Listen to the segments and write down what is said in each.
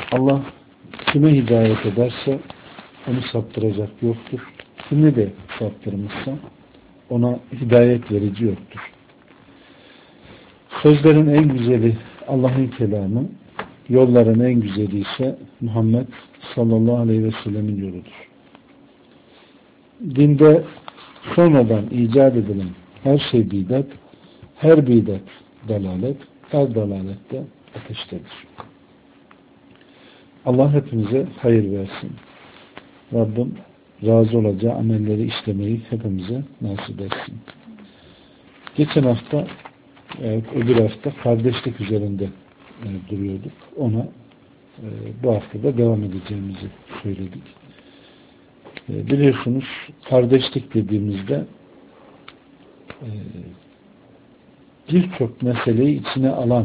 Allah kime hidayet ederse onu saptıracak yoktur. Kimi de saptırmışsa ona hidayet verici yoktur. Sözlerin en güzeli Allah'ın kelamı, yolların en güzeli ise Muhammed sallallahu aleyhi ve sellemin yoludur. Dinde sonradan icat edilen her şey bidat, her bidat dalalet, her dalalet de ateştedir. Allah hepimize hayır versin. Rabbim razı olacağı amelleri işlemeyi hepimize nasip etsin. Geçen hafta öbür hafta kardeşlik üzerinde duruyorduk. Ona bu hafta da devam edeceğimizi söyledik. Biliyorsunuz kardeşlik dediğimizde birçok meseleyi içine alan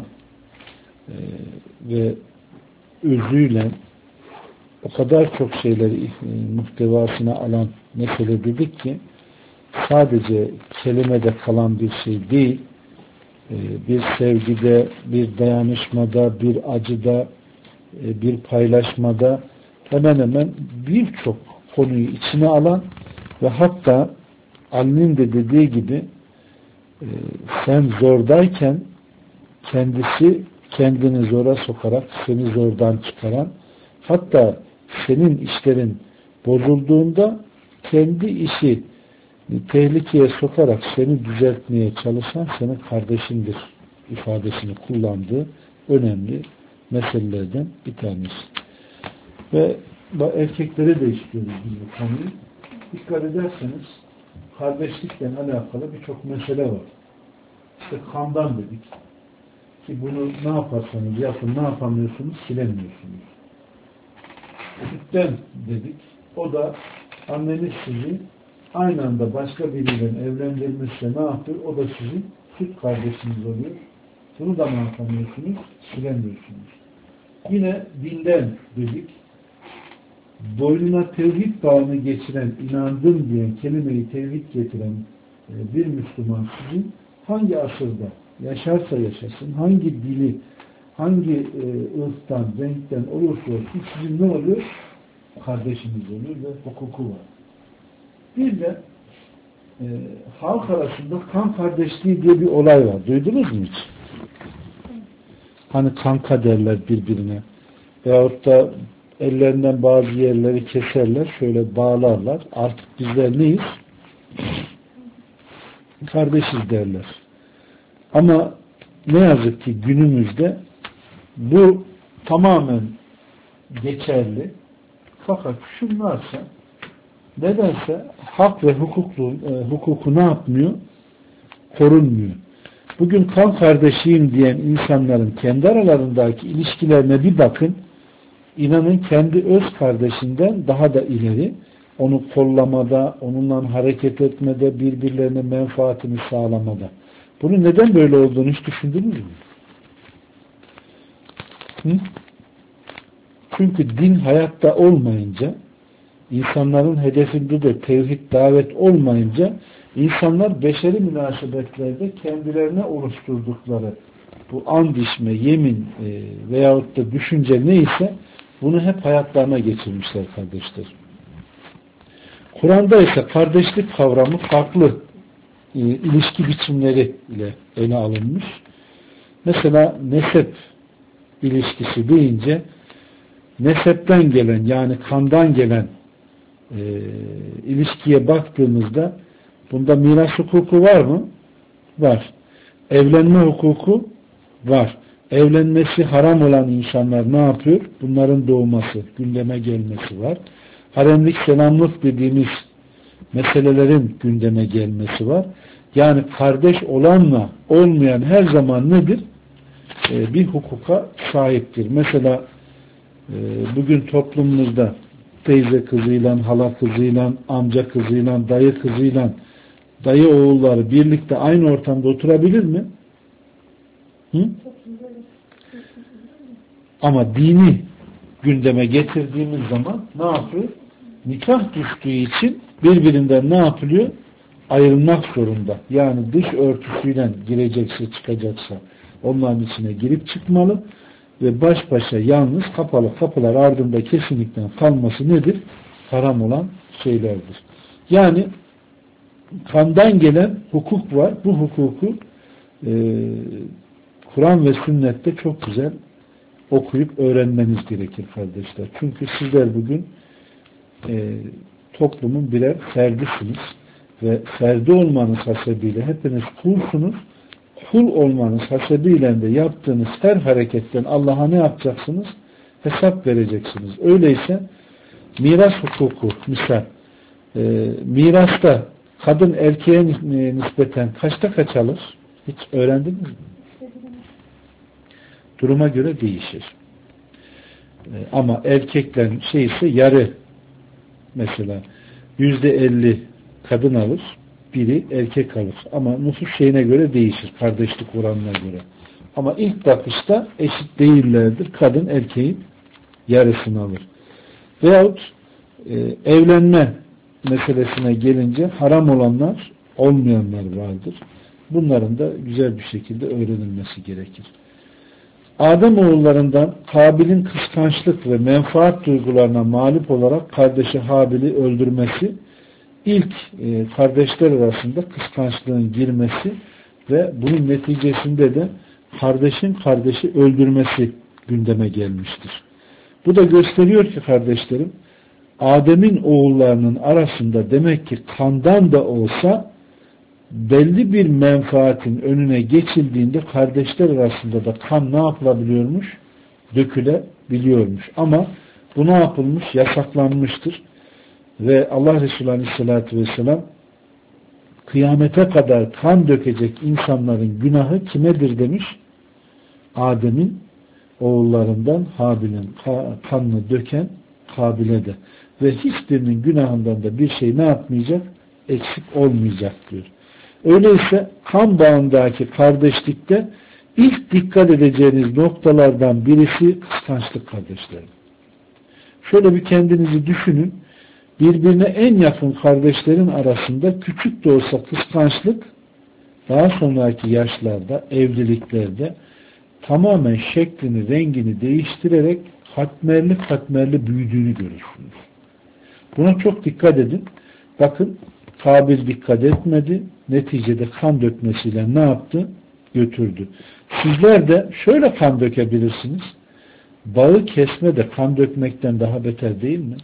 ve özüyle o kadar çok şeyleri muhtevasına alan mesele dedik ki sadece kelimede kalan bir şey değil, bir sevgide, bir dayanışmada, bir acıda, bir paylaşmada hemen hemen birçok konuyu içine alan ve hatta Ali'nin de dediği gibi sen zordayken kendisi kendini zora sokarak seni zordan çıkaran, hatta senin işlerin bozulduğunda kendi işi tehlikeye sokarak seni düzeltmeye çalışan senin kardeşindir ifadesini kullandığı önemli meselelerden bir tanesi. Ve erkeklere de işliyoruz bu konuyu. Dikkat ederseniz kardeşlikle alakalı birçok mesele var. İşte kandan dedik. Ki bunu ne yaparsanız yapın, ne yapamıyorsunuz, silemiyorsunuz. Sütten dedik. O da anneniz sizi aynı anda başka biriyle evlendirmişse ne yapıyor? O da sizin süt kardeşiniz oluyor. Bunu da ne yapamıyorsunuz? Silemiyorsunuz. Yine dinden dedik. Boynuna tevhid bağını geçiren, inandım diyen, kelimeyi tevhid getiren bir Müslüman sizin hangi asırda yaşarsa yaşasın, hangi dili, hangi ırktan, renkten olursa olsun sizin ne oluyor? Kardeşiniz oluyor ve hukuku var. Bir de halk arasında kan kardeşliği diye bir olay var. Duydunuz mu hiç? Hani kanka derler birbirine. Veyahut da ellerinden bazı yerleri keserler, şöyle bağlarlar. Artık bizler neyiz? Kardeşiz derler. Ama ne yazık ki günümüzde bu tamamen geçerli. Fakat şunlarsa nedense hak ve hukuku ne yapmıyor? Korunmuyor. Bugün kan kardeşiyim diyen insanların kendi aralarındaki ilişkilerine bir bakın. İnanın kendi öz kardeşinden daha da ileri, onu kollamada, onunla hareket etmede, birbirlerine menfaatini sağlamada. Bunun neden böyle olduğunu hiç düşündünüz mü? Çünkü din hayatta olmayınca, insanların hedefinde de tevhid, davet olmayınca, insanlar beşeri münasebetlerde kendilerine oluşturdukları bu and içme, yemin veyahut da düşünce neyse bunu hep hayatlarına geçirmişler kardeşler. Kur'an'da ise kardeşlik kavramı farklı ilişki biçimleri ile ele alınmış. Mesela nesep ilişkisi deyince nesepten gelen yani kandan gelen ilişkiye baktığımızda bunda miras hukuku var mı? Var. Evlenme hukuku var. Evlenmesi haram olan insanlar ne yapıyor? Bunların doğması, gündeme gelmesi var. Haremlik, selamlık dediğimiz meselelerin gündeme gelmesi var. Yani kardeş olanla olmayan her zaman nedir? Bir hukuka sahiptir. Mesela bugün toplumumuzda teyze kızıyla, hala kızıyla, amca kızıyla, dayı kızıyla, dayı oğulları birlikte aynı ortamda oturabilir mi? Hı? Ama dini gündeme getirdiğimiz zaman ne yapıyor? Nikah düştüğü için birbirinden ne yapılıyor? Ayrılmak zorunda. Yani dış örtüsüyle girecekse çıkacaksa onların içine girip çıkmalı. ve baş başa yalnız kapalı kapılar ardında kesinlikle kalması nedir? Haram olan şeylerdir. Yani kandan gelen hukuk var. Bu hukuku Kur'an ve sünnette çok güzel okuyup öğrenmeniz gerekir kardeşler. Çünkü sizler bugün toplumun birer ferdisiniz ve ferdi olmanız hasebiyle hepiniz kulsunuz. Kul olmanız hasebiyle de yaptığınız her hareketten Allah'a ne yapacaksınız? Hesap vereceksiniz. Öyleyse miras hukuku misal mirasta kadın erkeğe nispeten kaçta kaç alır? Hiç öğrendiniz mi? Duruma göre değişir. Ama erkeklerin ise yarı mesela %50 kadın alır, biri erkek alır. Ama nüfus şeyine göre değişir. Kardeşlik oranına göre. Ama ilk bakışta eşit değillerdir. Kadın erkeğin yarısını alır. Veyahut evlenme meselesine gelince haram olanlar, olmayanlar vardır. Bunların da güzel bir şekilde öğrenilmesi gerekir. Adem oğullarından Kabil'in kıskançlık ve menfaat duygularına mağlup olarak kardeşi Habil'i öldürmesi, ilk kardeşler arasında kıskançlığın girmesi ve bunun neticesinde de kardeşin kardeşi öldürmesi gündeme gelmiştir. Bu da gösteriyor ki kardeşlerim, Adem'in oğullarının arasında demek ki kandan da olsa belli bir menfaatin önüne geçildiğinde kardeşler arasında da kan ne yapılabiliyormuş? Dökülebiliyormuş. Ama bu ne yapılmış? Yasaklanmıştır. Ve Allah Resulü Aleyhisselatü Vesselam kıyamete kadar kan dökecek insanların günahı kimedir demiş? Adem'in oğullarından Habil'in kanını döken Kabil'e de. Ve hiçbirinin günahından da bir şey ne yapmayacak? Eksik olmayacak diyor. Öyleyse kan bağındaki kardeşlikte ilk dikkat edeceğiniz noktalardan birisi kıskançlık kardeşlerim. Şöyle bir kendinizi düşünün. Birbirine en yakın kardeşlerin arasında küçük de olsa kıskançlık daha sonraki yaşlarda, evliliklerde tamamen şeklini, rengini değiştirerek katmerli katmerli büyüdüğünü görürsünüz. Buna çok dikkat edin. Bakın Kabil dikkat etmedi. Neticede kan dökmesiyle ne yaptı? Götürdü. Sizler de şöyle kan dökebilirsiniz. Bağı kesme de kan dökmekten daha beter değil mi?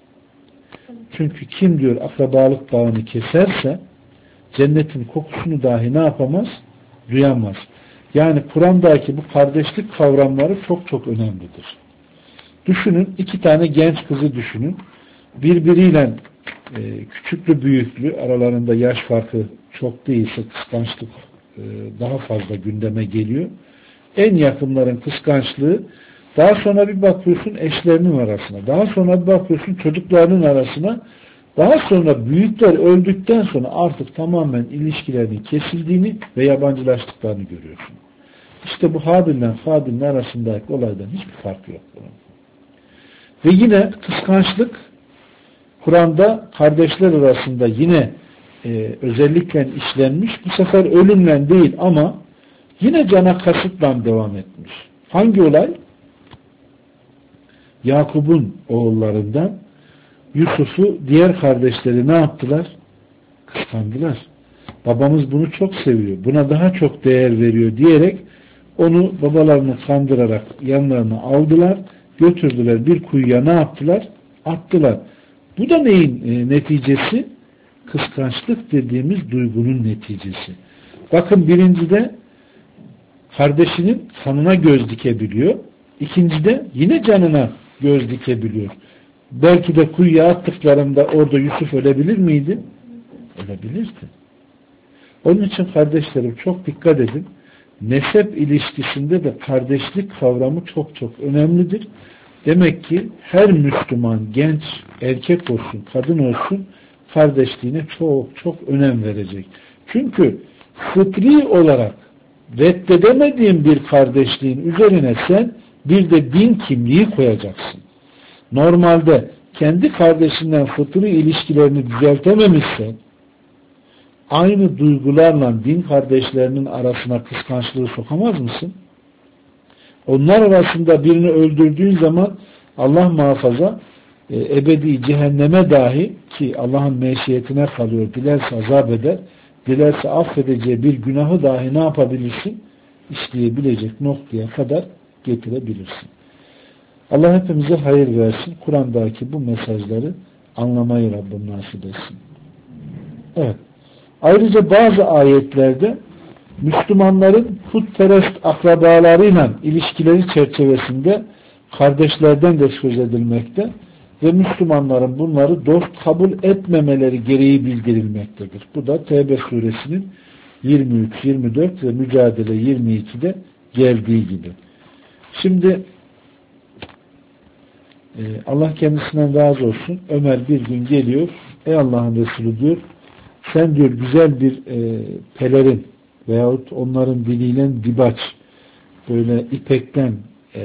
Çünkü kim diyor akrabalık bağını keserse cennetin kokusunu dahi ne yapamaz? Duyamaz. Yani Kur'an'daki bu kardeşlik kavramları çok çok önemlidir. Düşünün, iki tane genç kızı düşünün. Birbiriyle küçüklü büyüklü aralarında yaş farkı çok değilse kıskançlık daha fazla gündeme geliyor. En yakınların kıskançlığı daha sonra bir bakıyorsun eşlerinin arasına, daha sonra bir bakıyorsun çocuklarının arasına, daha sonra büyükler öldükten sonra artık tamamen ilişkilerinin kesildiğini ve yabancılaştıklarını görüyorsun. İşte bu Habil'le Kabil'in arasındaki olaydan hiçbir fark yok. Ve yine kıskançlık Kur'an'da kardeşler arasında yine özellikle işlenmiş. Bu sefer ölümle değil ama yine cana kasıtla devam etmiş. Hangi olay? Yakup'un oğullarından Yusuf'u diğer kardeşleri ne yaptılar? Kıskandılar. Babamız bunu çok seviyor. Buna daha çok değer veriyor diyerek onu babalarını kandırarak yanlarına aldılar. Götürdüler bir kuyuya ne yaptılar? Attılar. Bu da neyin neticesi? Kıskançlık dediğimiz duygunun neticesi. Bakın birincide kardeşinin kanına göz dikebiliyor. İkincide yine canına göz dikebiliyor. Belki de kuyuya attıklarında orada Yusuf ölebilir miydi? Ölebilirdi. Onun için kardeşlerim çok dikkat edin. Nesep ilişkisinde de kardeşlik kavramı çok çok önemlidir. Demek ki her Müslüman genç erkek olsun, kadın olsun kardeşliğine çok çok önem verecek. Çünkü fıtri olarak reddedemediğin bir kardeşliğin üzerine sen bir de din kimliği koyacaksın. Normalde kendi kardeşinden fıtri ilişkilerini düzeltememişsen aynı duygularla din kardeşlerinin arasına kıskançlığı sokamaz mısın? Onlar arasında birini öldürdüğün zaman Allah muhafaza ebedi cehenneme dahi, ki Allah'ın meşiyetine kalıyor, dilerse azap eder, dilerse affedeceği bir günahı dahi ne yapabilirsin? İşleyebilecek noktaya kadar getirebilirsin. Allah hepimize hayır versin. Kur'an'daki bu mesajları anlamayı Rabbim nasip etsin. Evet. Ayrıca bazı ayetlerde Müslümanların putperest akrabalarıyla ilişkileri çerçevesinde kardeşlerden de söz edilmekte ve Müslümanların bunları dost kabul etmemeleri gereği bildirilmektedir. Bu da Tevbe suresinin 23, 24 ve Mücadele 22'de geldiği gibi. Şimdi Allah kendisinden razı olsun. Ömer bir gün geliyor. Ey Allah'ın Resulü diyor, sen diyor güzel bir pelerin veyahut onların diliyle dibaç, böyle ipekten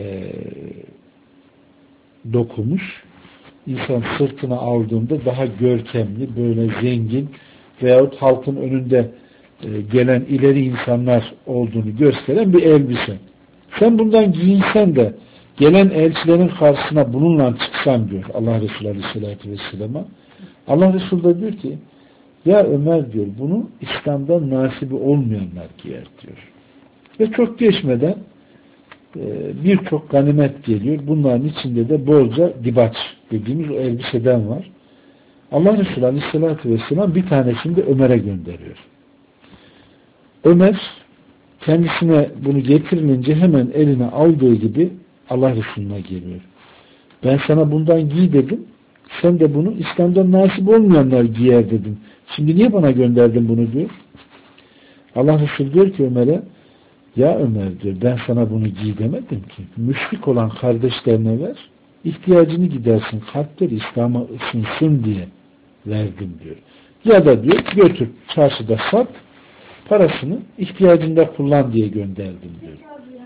dokumuş, insan sırtına aldığında daha görkemli, böyle zengin veyahut halkın önünde gelen ileri insanlar olduğunu gösteren bir elbise. Sen bundan giyinsen de gelen elçilerin karşısına bununla çıksan diyor Allah Resulü Aleyhisselatü Vesselam'a. Allah Resulü de diyor ki, ya Ömer diyor, bunu İslam'dan nasibi olmayanlar giyer diyor. Ve çok geçmeden birçok ganimet geliyor. Bunların içinde de bolca dibaç dediğimiz o elbiseden var. Allah Resulü Aleyhisselatü Vesselam bir tanesini de Ömer'e gönderiyor. Ömer kendisine bunu getirilince hemen eline aldığı gibi Allah Resulü'ne geliyor. Ben sana bundan giy dedim. Sen de bunu İslam'dan nasip olmayanlar giyer dedin. Şimdi niye bana gönderdin bunu diyor. Allah Resulü diyor ki Ömer'e, ya Ömer diyor, ben sana bunu giy demedim ki. Müşrik olan kardeşlerine ver, ihtiyacını gidersin, kalpleri İslam'a ısınsın diye verdim diyor. Ya da diyor götür çarşıda sat, parasını ihtiyacında kullan diye gönderdim diyor.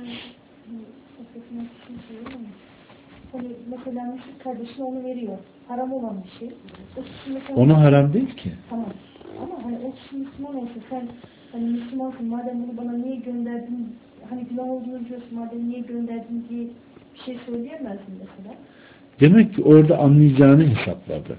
Mesela müşrik kardeşine onu veriyor. Haram olan bir şey. Onu haram değil ki. Tamam. Ama hani o kişi Müslüman olsa, sen hani Müslümansın, madem bunu bana niye gönderdin, hani günah olduğunu diyorsun, madem niye gönderdin diye bir şey söyleyemezsin mesela. Demek ki orada anlayacağını hesapladı.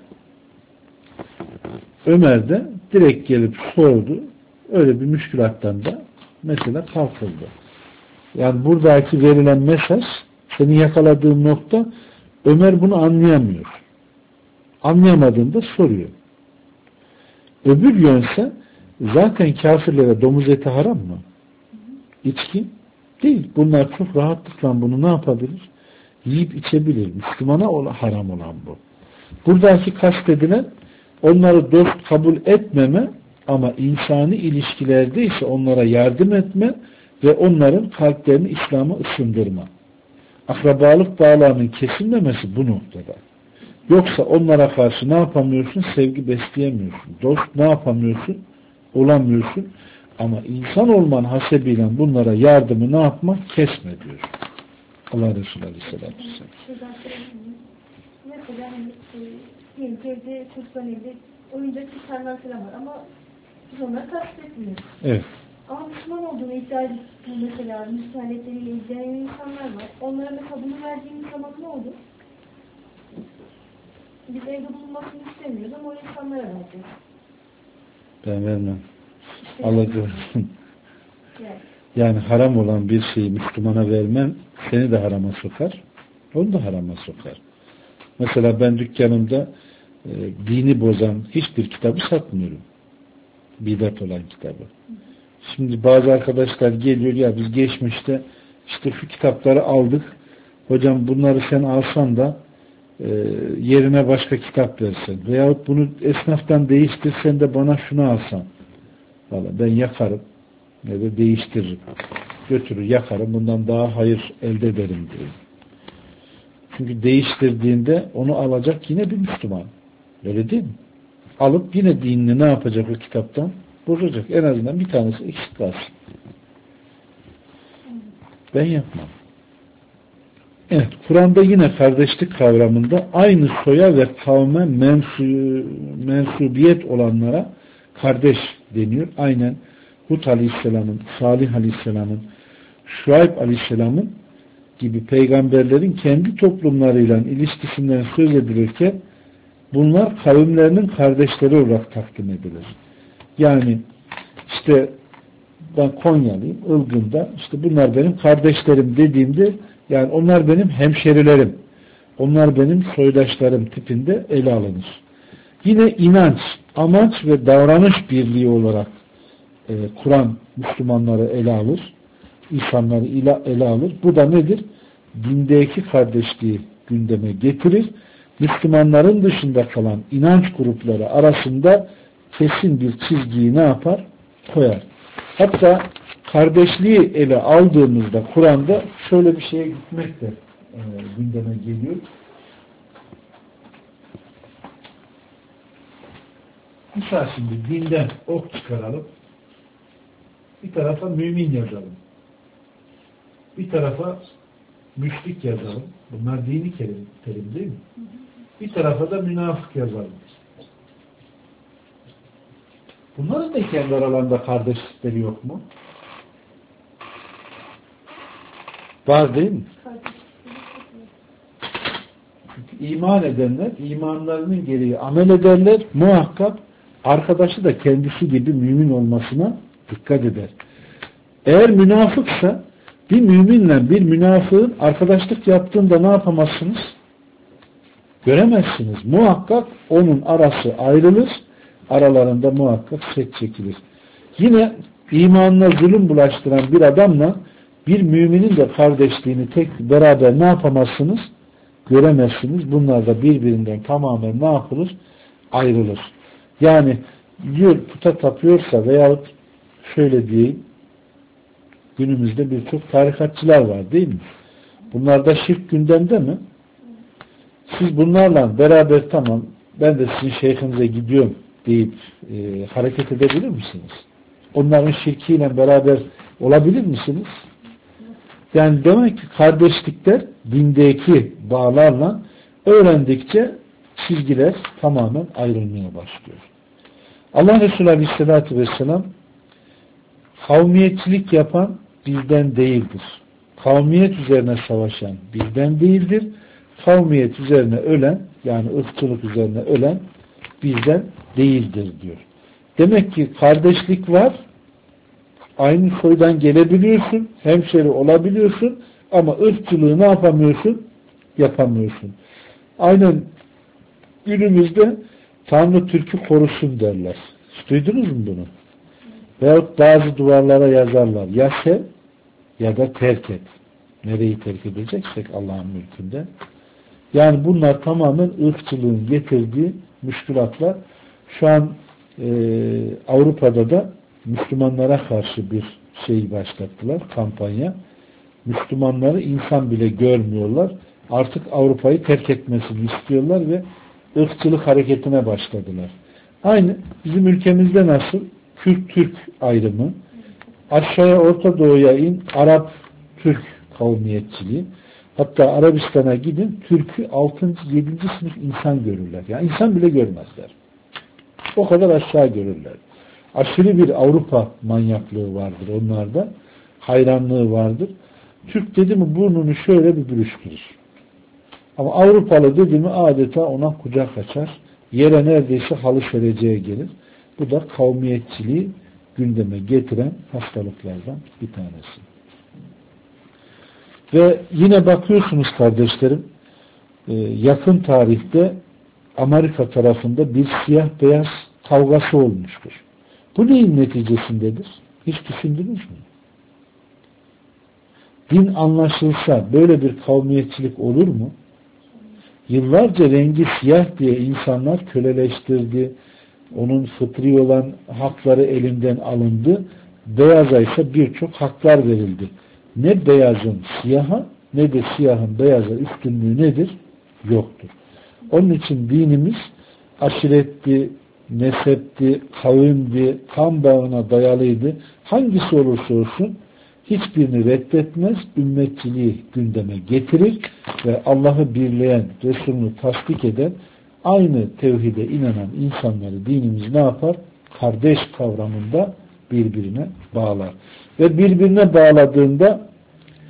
Ömer de direkt gelip sordu. Öyle bir müşkülattan da mesela kalkıldı. Yani buradaki verilen mesaj, seni yakaladığın nokta, Ömer bunu anlayamıyor. Anlayamadığında soruyor. Öbür yönse zaten kafirlere domuz eti haram mı? İçki değil. Bunlar çok rahatlıkla bunu ne yapabilir? Yiyip içebilir. Müslümana haram olan bu. Buradaki kastedilen onları dost kabul etmeme ama insani ilişkilerde ise onlara yardım etme ve onların kalplerini İslam'a ısındırma. Akrabalık bağlarının kesilmemesi bu noktada. Yoksa onlara karşı ne yapamıyorsun? Sevgi besleyemiyorsun. Dost ne yapamıyorsun? Olamıyorsun. Ama insan olman hasebiyle bunlara yardımı ne yapmak? Kesme diyor. Allah Resulü Aleyhisselatü Vesselam. Mesela diyelim ki evde çocukların evde oyuncak gitarlar falan var ama biz onları kastetmiyoruz. Evet. Ama Müslüman olduğunu iddia edip mesela Müslüman aletleriyle ilgilenen insanlar var. Onlara mesela bunu verdiğimiz zaman ne olur? Biz evde bulunmasını istemiyoruz ama o insanlara vereceğiz. Ben vermem. Alacağım. Yani haram olan bir şeyi Müslümana vermem seni de harama sokar. Onu da harama sokar. Mesela ben dükkanımda dini bozan hiçbir kitabı satmıyorum. Bidat olan kitabı. Şimdi bazı arkadaşlar geliyor, ya biz geçmişte işte şu kitapları aldık. Hocam bunları sen alsan da yerine başka kitap versen. Veyahut bunu esnaftan değiştirsen de bana şunu alsan. Vallahi ben yakarım. Ya da değiştiririm. Götürür yakarım. Bundan daha hayır elde ederim diyor. Çünkü değiştirdiğinde onu alacak yine bir Müslüman. Öyle değil mi? Alıp yine dinini ne yapacak o kitaptan? Bozacak. En azından bir tanesi eksik kalsın. Ben yapmam. Evet, Kur'an'da yine kardeşlik kavramında aynı soya ve kavme mensubiyet olanlara kardeş deniyor. Aynen Hud Aleyhisselam'ın, Salih Aleyhisselam'ın, Şuayb Aleyhisselam'ın gibi peygamberlerin kendi toplumlarıyla ilişkisinden söz edilirken bunlar kavimlerinin kardeşleri olarak takdim edilir. Yani işte ben Konyalıyım, Ilgın'da işte bunlar benim kardeşlerim dediğimde yani onlar benim hemşerilerim, onlar benim soydaşlarım tipinde ele alınır. Yine inanç, amaç ve davranış birliği olarak Kur'an Müslümanları ele alır, insanları ele alır. Bu da nedir? Dindeki kardeşliği gündeme getirir. Müslümanların dışında kalan inanç grupları arasında kesin bir çizgiyi ne yapar? Koyar. Hatta kardeşliği ele aldığımızda Kur'an'da şöyle bir şeye gitmek de gündeme geliyor. Mesela şimdi dinden ok çıkaralım. Bir tarafa mümin yazalım. Bir tarafa müşrik yazalım. Bunlar dini terim değil mi? Bir tarafa da münafık yazalım. Bunların da kendi aralarında kardeşlikleri yok mu? Var değil mi? Çünkü iman edenler imanlarının gereği amel ederler. Muhakkak arkadaşı da kendisi gibi mümin olmasına dikkat eder. Eğer münafıksa bir müminle bir münafığın arkadaşlık yaptığında ne yapamazsınız? Göremezsiniz. Muhakkak onun arası ayrılır. Aralarında muhakkak set çekilir. Yine imanına zulüm bulaştıran bir adamla bir müminin de kardeşliğini tek beraber ne yapamazsınız? Göremezsiniz. Bunlar da birbirinden tamamen ne yapılır? Ayrılır. Yani diyor puta tapıyorsa veyahut şöyle diyeyim günümüzde birçok tarikatçılar var değil mi? Bunlarda şirk gündemde mi? Siz bunlarla beraber tamam ben de sizin şeyhinize gidiyorum deyip hareket edebilir misiniz? Onların şirkiyle beraber olabilir misiniz? Yani demek ki kardeşlikler dindeki bağlarla öğrendikçe çizgiler tamamen ayrılmaya başlıyor. Allah Resulü Aleyhisselatü Vesselam kavmiyetçilik yapan bizden değildir. Kavmiyet üzerine savaşan bizden değildir. Kavmiyet üzerine ölen yani ırkçılık üzerine ölen bizden değildir diyor. Demek ki kardeşlik var. Aynı soydan gelebiliyorsun. Hemşeri olabiliyorsun. Ama ırkçılığı ne yapamıyorsun? Yapamıyorsun. Aynen günümüzde Tanrı Türk'ü korusun derler. Hiç duydunuz mu bunu? Veyahut bazı duvarlara yazarlar. Ya sev ya da terk et. Nereyi terk edeceksek Allah'ın mülkünde. Yani bunlar tamamen ırkçılığın getirdiği müşkülatlar. Şu an Avrupa'da da Müslümanlara karşı bir şey başlattılar, kampanya. Müslümanları insan bile görmüyorlar. Artık Avrupa'yı terk etmesini istiyorlar ve ırkçılık hareketine başladılar. Aynı bizim ülkemizde nasıl? Kürt-Türk ayrımı, aşağıya Orta Doğu'ya in, Arap-Türk kavmiyetçiliği, hatta Arabistan'a gidin, Türk'ü 6. 7. sınıf insan görürler. Yani insan bile görmezler. O kadar aşağı görürler. Aşırı bir Avrupa manyaklığı vardır onlarda. Hayranlığı vardır. Türk dedi mi burnunu şöyle bir bürüştürür. Ama Avrupalı dedi mi adeta ona kucak açar. Yere neredeyse halı sereceğe gelir. Bu da kavmiyetçiliği gündeme getiren hastalıklardan bir tanesi. Ve yine bakıyorsunuz kardeşlerim, yakın tarihte Amerika tarafında bir siyah beyaz kavgası olmuştur. Bu neyin neticesindedir? Hiç düşündünüz mü? Din anlaşılsa böyle bir kavmiyetçilik olur mu? Yıllarca rengi siyah diye insanlar köleleştirdi. Onun fıtri olan hakları elinden alındı. Beyaza ise birçok haklar verildi. Ne beyazın siyaha ne de siyahın beyaza üstünlüğü nedir? Yoktur. Onun için dinimiz aşiretti, nesepti, kavimdi, kan bağına dayalıydı. Hangisi olursa olsun hiçbirini reddetmez, ümmetçiliği gündeme getirir ve Allah'ı birleyen, Resulünü tasdik eden, aynı tevhide inanan insanları dinimiz ne yapar? Kardeş kavramında birbirine bağlar. Ve birbirine bağladığında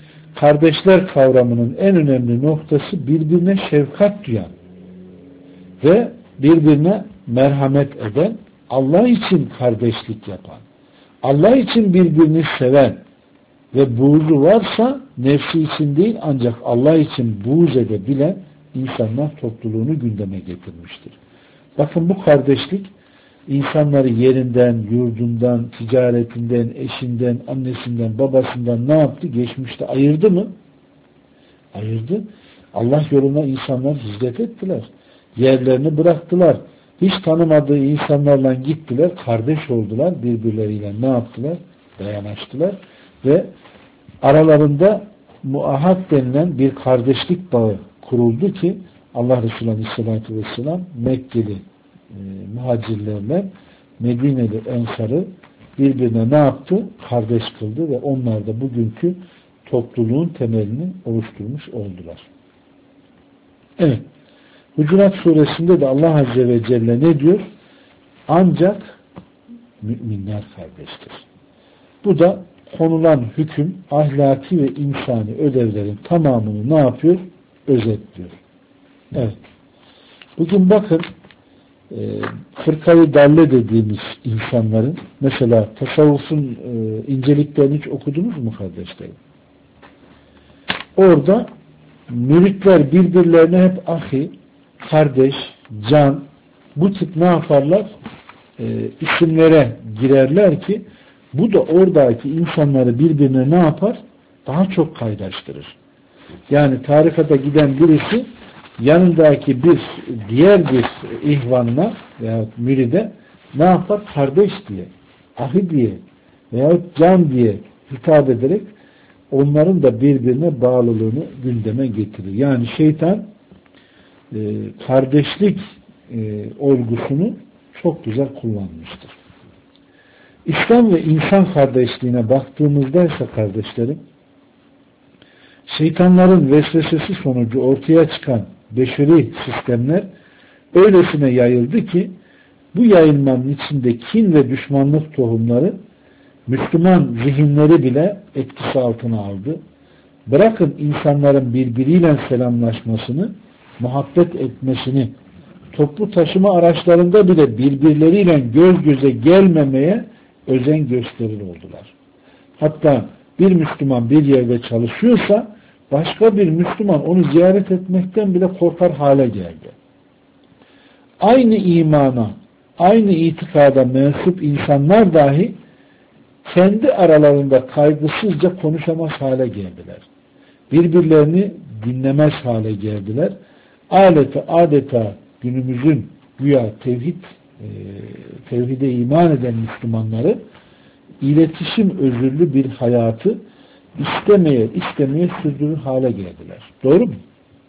kardeşler kavramının en önemli noktası birbirine şefkat duyan ve birbirine merhamet eden, Allah için kardeşlik yapan, Allah için birbirini seven ve buğzu varsa nefsi için değil ancak Allah için buğz edebilen insanlar topluluğunu gündeme getirmiştir. Bakın bu kardeşlik insanları yerinden, yurdundan, ticaretinden, eşinden, annesinden, babasından ne yaptı? Geçmişte ayırdı mı? Ayırdı. Allah yoluna insanlar hicret ettiler. Yerlerini bıraktılar. Hiç tanımadığı insanlarla gittiler, kardeş oldular, birbirleriyle ne yaptılar? Dayanıştılar ve aralarında muahat denilen bir kardeşlik bağı kuruldu ki Allah Resulü Aleyhisselatü Vesselam Mekkeli muhacirlerle Medineli Ensar'ı birbirine ne yaptı? Kardeş kıldı ve onlar da bugünkü topluluğun temelini oluşturmuş oldular. Evet. Hucurat suresinde de Allah Azze ve Celle ne diyor? Ancak müminler kardeştir. Bu da konulan hüküm, ahlaki ve insani ödevlerin tamamını ne yapıyor? Özetliyor. Evet. Bugün bakın fırkayı dalle dediğimiz insanların mesela tasavvufun inceliklerini hiç okudunuz mu kardeşlerim? Orada müritler birbirlerine hep ahi, kardeş, can bu tip ne yaparlar? İsimlere girerler ki bu da oradaki insanları birbirine ne yapar? Daha çok kaynaştırır. Yani tarikata giden birisi yanındaki diğer bir ihvanına veya müride ne yapar? Kardeş diye, ahi diye veyahut can diye hitap ederek onların da birbirine bağlılığını gündeme getirir. Yani şeytan kardeşlik olgusunu çok güzel kullanmıştır. İslam ve insan kardeşliğine baktığımızda ise kardeşlerim, şeytanların vesvesesi sonucu ortaya çıkan beşeri sistemler öylesine yayıldı ki bu yayılmanın içinde kin ve düşmanlık tohumları Müslüman zihinleri bile etkisi altına aldı. Bırakın insanların birbiriyle selamlaşmasını, muhabbet etmesini, toplu taşıma araçlarında bile birbirleriyle göz göze gelmemeye özen gösterir oldular. Hatta bir Müslüman bir yerde çalışıyorsa başka bir Müslüman onu ziyaret etmekten bile korkar hale geldi. Aynı imana, aynı itikada mensup insanlar dahi kendi aralarında kaygısızca konuşamaz hale geldiler. Birbirlerini dinlemez hale geldiler. Adeta günümüzün güya tevhide iman eden Müslümanları iletişim özürlü bir hayatı istemeye sürdürür hale geldiler. Doğru mu?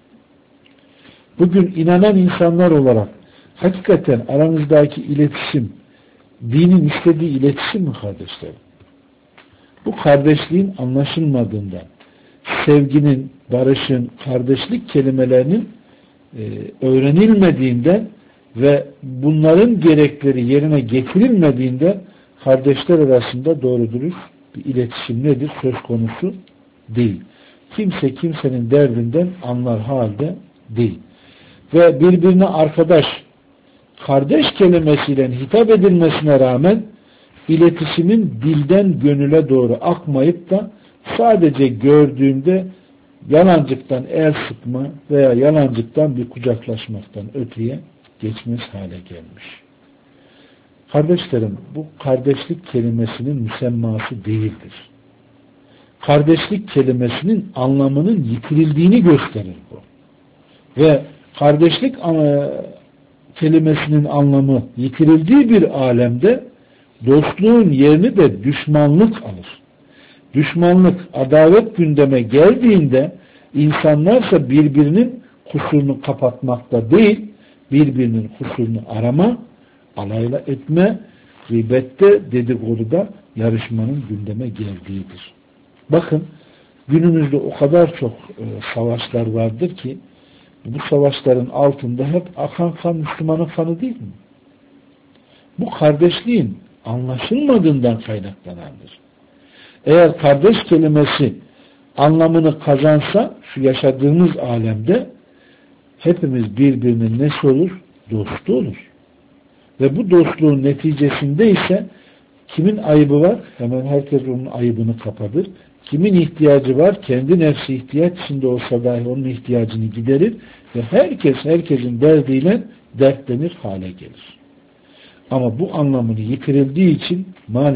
Bugün inanan insanlar olarak hakikaten aranızdaki iletişim dinin istediği iletişim mi kardeşlerim? Bu kardeşliğin anlaşılmadığından, sevginin, barışın, kardeşlik kelimelerinin öğrenilmediğinden ve bunların gerekleri yerine getirilmediğinde kardeşler arasında doğru dürüst bir iletişim nedir? Söz konusu değil. Kimse kimsenin derdinden anlar halde değil. Ve birbirine arkadaş, kardeş kelimesiyle hitap edilmesine rağmen iletişimin dilden gönüle doğru akmayıp da sadece gördüğünde yalancıktan el sıkma veya yalancıktan bir kucaklaşmaktan öteye geçmez hale gelmiş. Kardeşlerim, bu kardeşlik kelimesinin müsemması değildir. Kardeşlik kelimesinin anlamının yitirildiğini gösterir bu. Ve kardeşlik kelimesinin anlamı yitirildiği bir alemde dostluğun yerini de düşmanlık alır. Düşmanlık, adavet gündeme geldiğinde insanlarsa birbirinin kusurunu kapatmakta değil, birbirinin kusurunu arama, alayla etme, gıybette, dedikoduda yarışmanın gündeme geldiğidir. Bakın, günümüzde o kadar çok savaşlar vardır ki, bu savaşların altında hep akan kan Müslümanın kanı değil mi? Bu kardeşliğin anlaşılmadığından kaynaklanandır. Eğer kardeş kelimesi anlamını kazansa şu yaşadığımız alemde hepimiz birbirinin nesi olur? Dostu olur. Ve bu dostluğun neticesinde ise kimin ayıbı var? Hemen herkes onun ayıbını kapatır. Kimin ihtiyacı var? Kendi nefsi ihtiyaç içinde olsa dahi onun ihtiyacını giderir ve herkes herkesin derdiyle dertlenir hale gelir. Ama bu anlamını yitirildiği için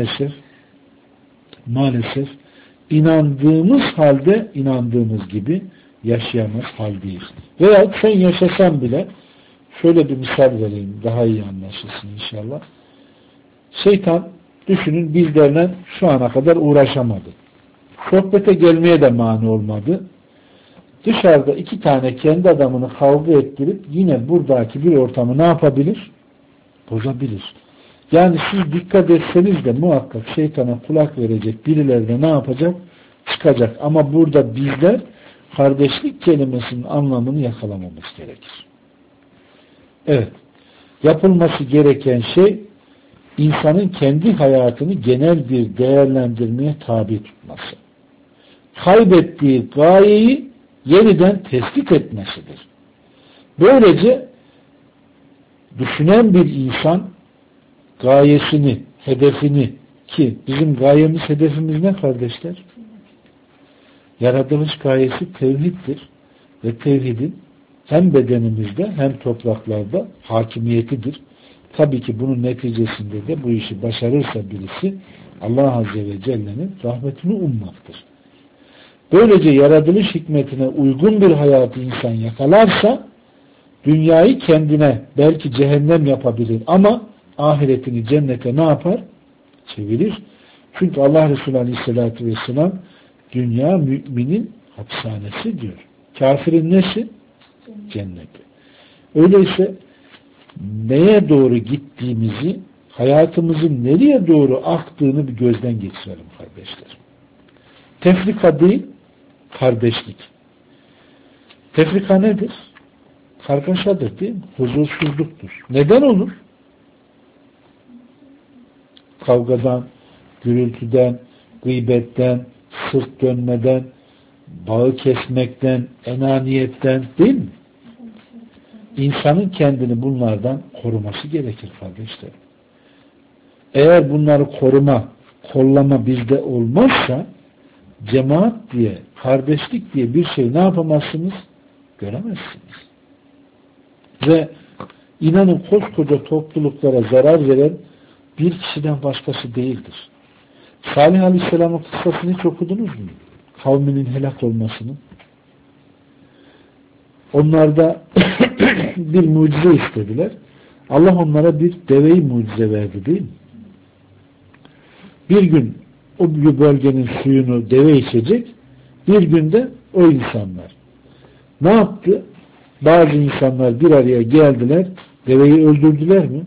maalesef inandığımız halde inandığımız gibi yaşayamaz haldeyiz. Veya sen yaşasan bile şöyle bir misal vereyim, daha iyi anlaşılsın inşallah. Şeytan düşünün bizlerle şu ana kadar uğraşamadı. Sohbete gelmeye de mani olmadı. Dışarıda iki tane kendi adamını kavga ettirip yine buradaki bir ortamı ne yapabilir? Bozabilir. Yani siz dikkat etseniz de muhakkak şeytana kulak verecek birileri de ne yapacak? Çıkacak. Ama burada bizler kardeşlik kelimesinin anlamını yakalamamız gerekir. Evet. Yapılması gereken şey insanın kendi hayatını genel bir değerlendirmeye tabi tutması. Kaybettiği gayeyi yeniden tespit etmesidir. Böylece düşünen bir insan gayesini, hedefini, ki bizim gayemiz, hedefimiz ne kardeşler? Yaratılış gayesi tevhiddir ve tevhidin hem bedenimizde hem topraklarda hakimiyetidir. Tabii ki bunun neticesinde de bu işi başarırsa birisi Allah Azze ve Celle'nin rahmetini ummaktır. Böylece yaratılış hikmetine uygun bir hayatı insan yakalarsa dünyayı kendine belki cehennem yapabilir ama ahiretini cennete ne yapar? Çevirir. Çünkü Allah Resulü Aleyhisselatü Vesselam dünya müminin hapishanesi diyor. Kafirin nesi? Cenneti. Öyleyse neye doğru gittiğimizi, hayatımızın nereye doğru aktığını bir gözden geçirelim kardeşler. Tefrika değil, kardeşlik. Tefrika nedir? Kargaşadır değil mi? Huzursuzluktur. Neden olur? Kavgadan, gürültüden, gıybetten, sırt dönmeden, bağı kesmekten, enaniyetten değil mi? İnsanın kendini bunlardan koruması gerekir kardeşler. Eğer bunları koruma, kollama bizde olmazsa cemaat diye, kardeşlik diye bir şey ne yapamazsınız? Göremezsiniz. Ve inanın koskoca topluluklara zarar veren bir kişiden başkası değildir. Salih Aleyhisselam'ın kıssasını hiç okudunuz mu? Kavminin helak olmasını. Onlarda bir mucize istediler. Allah onlara bir deveyi mucize verdi değil mi? Bir gün o bölgenin suyunu deve içecek, bir günde o insanlar. Ne yaptı? Bazı insanlar bir araya geldiler, deveyi öldürdüler mi?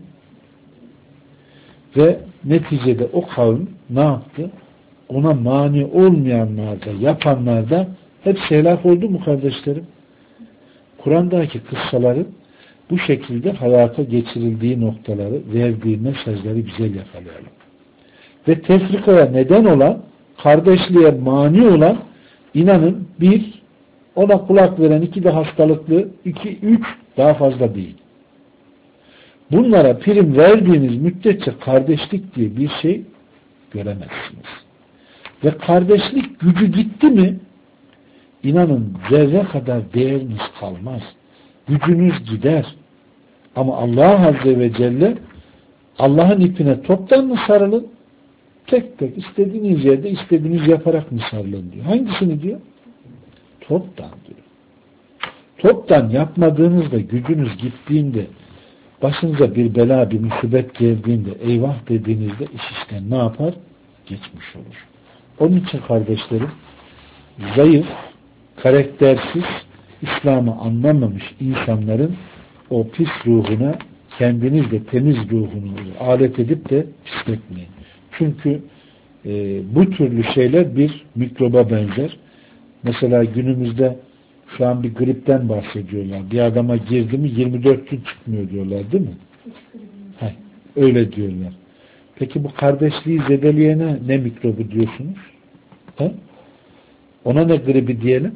Ve neticede o kavim ne yaptı? Ona mani olmayanlar da, yapanlar da hepsi helak oldu mu kardeşlerim? Kur'an'daki kıssaların bu şekilde hayata geçirildiği noktaları, verdiği mesajları güzel yakalayalım. Ve tefrikaya neden olan, kardeşliğe mani olan, inanın bir, ona kulak veren, iki de hastalıklı, iki, üç daha fazla değil. Bunlara prim verdiğiniz müddetçe kardeşlik diye bir şey göremezsiniz. Ve kardeşlik gücü gitti mi, inanın zerre kadar değeriniz kalmaz. Gücünüz gider. Ama Allah Azze ve Celle Allah'ın ipine toptan mı sarılın? Tek tek istediğiniz yerde istediğiniz yaparak mı sarılın diyor. Hangisini diyor? Toptan diyor. Toptan yapmadığınızda, gücünüz gittiğinde, başınıza bir bela, bir musibet geldiğinde, eyvah dediğinizde iş işten ne yapar? Geçmiş olur. Onun için kardeşlerim, zayıf, karaktersiz, İslam'ı anlamamış insanların o pis ruhuna kendiniz de temiz ruhunu alet edip de pisletmeyin. Çünkü bu türlü şeyler bir mikroba benzer. Mesela günümüzde şu an bir gripten bahsediyorlar. Bir adama girdi mi 24 gün çıkmıyor diyorlar değil mi? Öyle diyorlar. Peki bu kardeşliği zedeleyene ne mikrobu diyorsunuz? Ona ne gribi diyelim?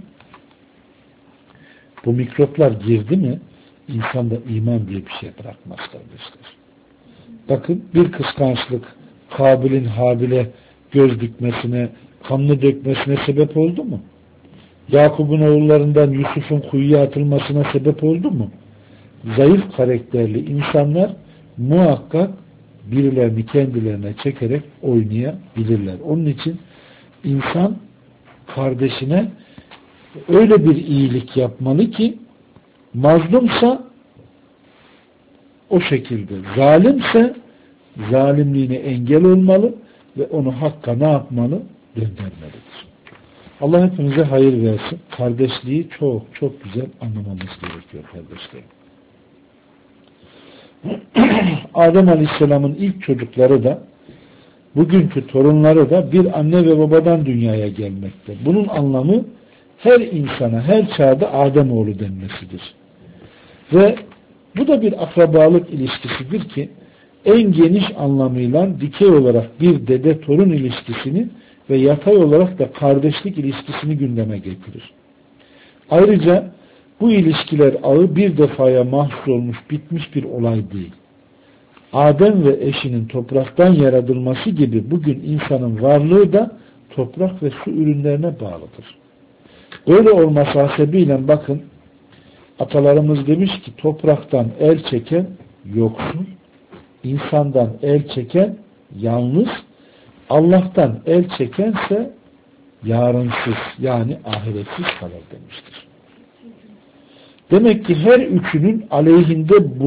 Bu mikroplar girdi mi insanda iman diye bir şey bırakmaz kardeşler. Bakın bir kıskançlık Kabil'in Habil'e göz dikmesine, kanını dökmesine sebep oldu mu? Yakup'un oğullarından Yusuf'un kuyuya atılmasına sebep oldu mu? Zayıf karakterli insanlar muhakkak birilerini kendilerine çekerek oynayabilirler. Onun için insan kardeşine öyle bir iyilik yapmalı ki mazlumsa o şekilde, zalimse zalimliğine engel olmalı ve onu hakka ne yapmalı? Döndürmelidir. Allah hepimize hayır versin. Kardeşliği çok çok güzel anlamamız gerekiyor kardeşlerim. Adem Aleyhisselam'ın ilk çocukları da bugünkü torunları da bir anne ve babadan dünyaya gelmekte. Bunun anlamı her insana, her çağda Ademoğlu denmesidir. Ve bu da bir akrabalık ilişkisidir ki en geniş anlamıyla dikey olarak bir dede-torun ilişkisini ve yatay olarak da kardeşlik ilişkisini gündeme getirir. Ayrıca bu ilişkiler ağı bir defaya mahsus olmuş, bitmiş bir olay değil. Adem ve eşinin topraktan yaratılması gibi bugün insanın varlığı da toprak ve su ürünlerine bağlıdır. Böyle olması hasebiyle bakın, atalarımız demiş ki topraktan el çeken yoksul, insandan el çeken yalnız, Allah'tan el çekense yarınsız yani ahiretsiz kalır demiştir. Demek ki her üçünün aleyhinde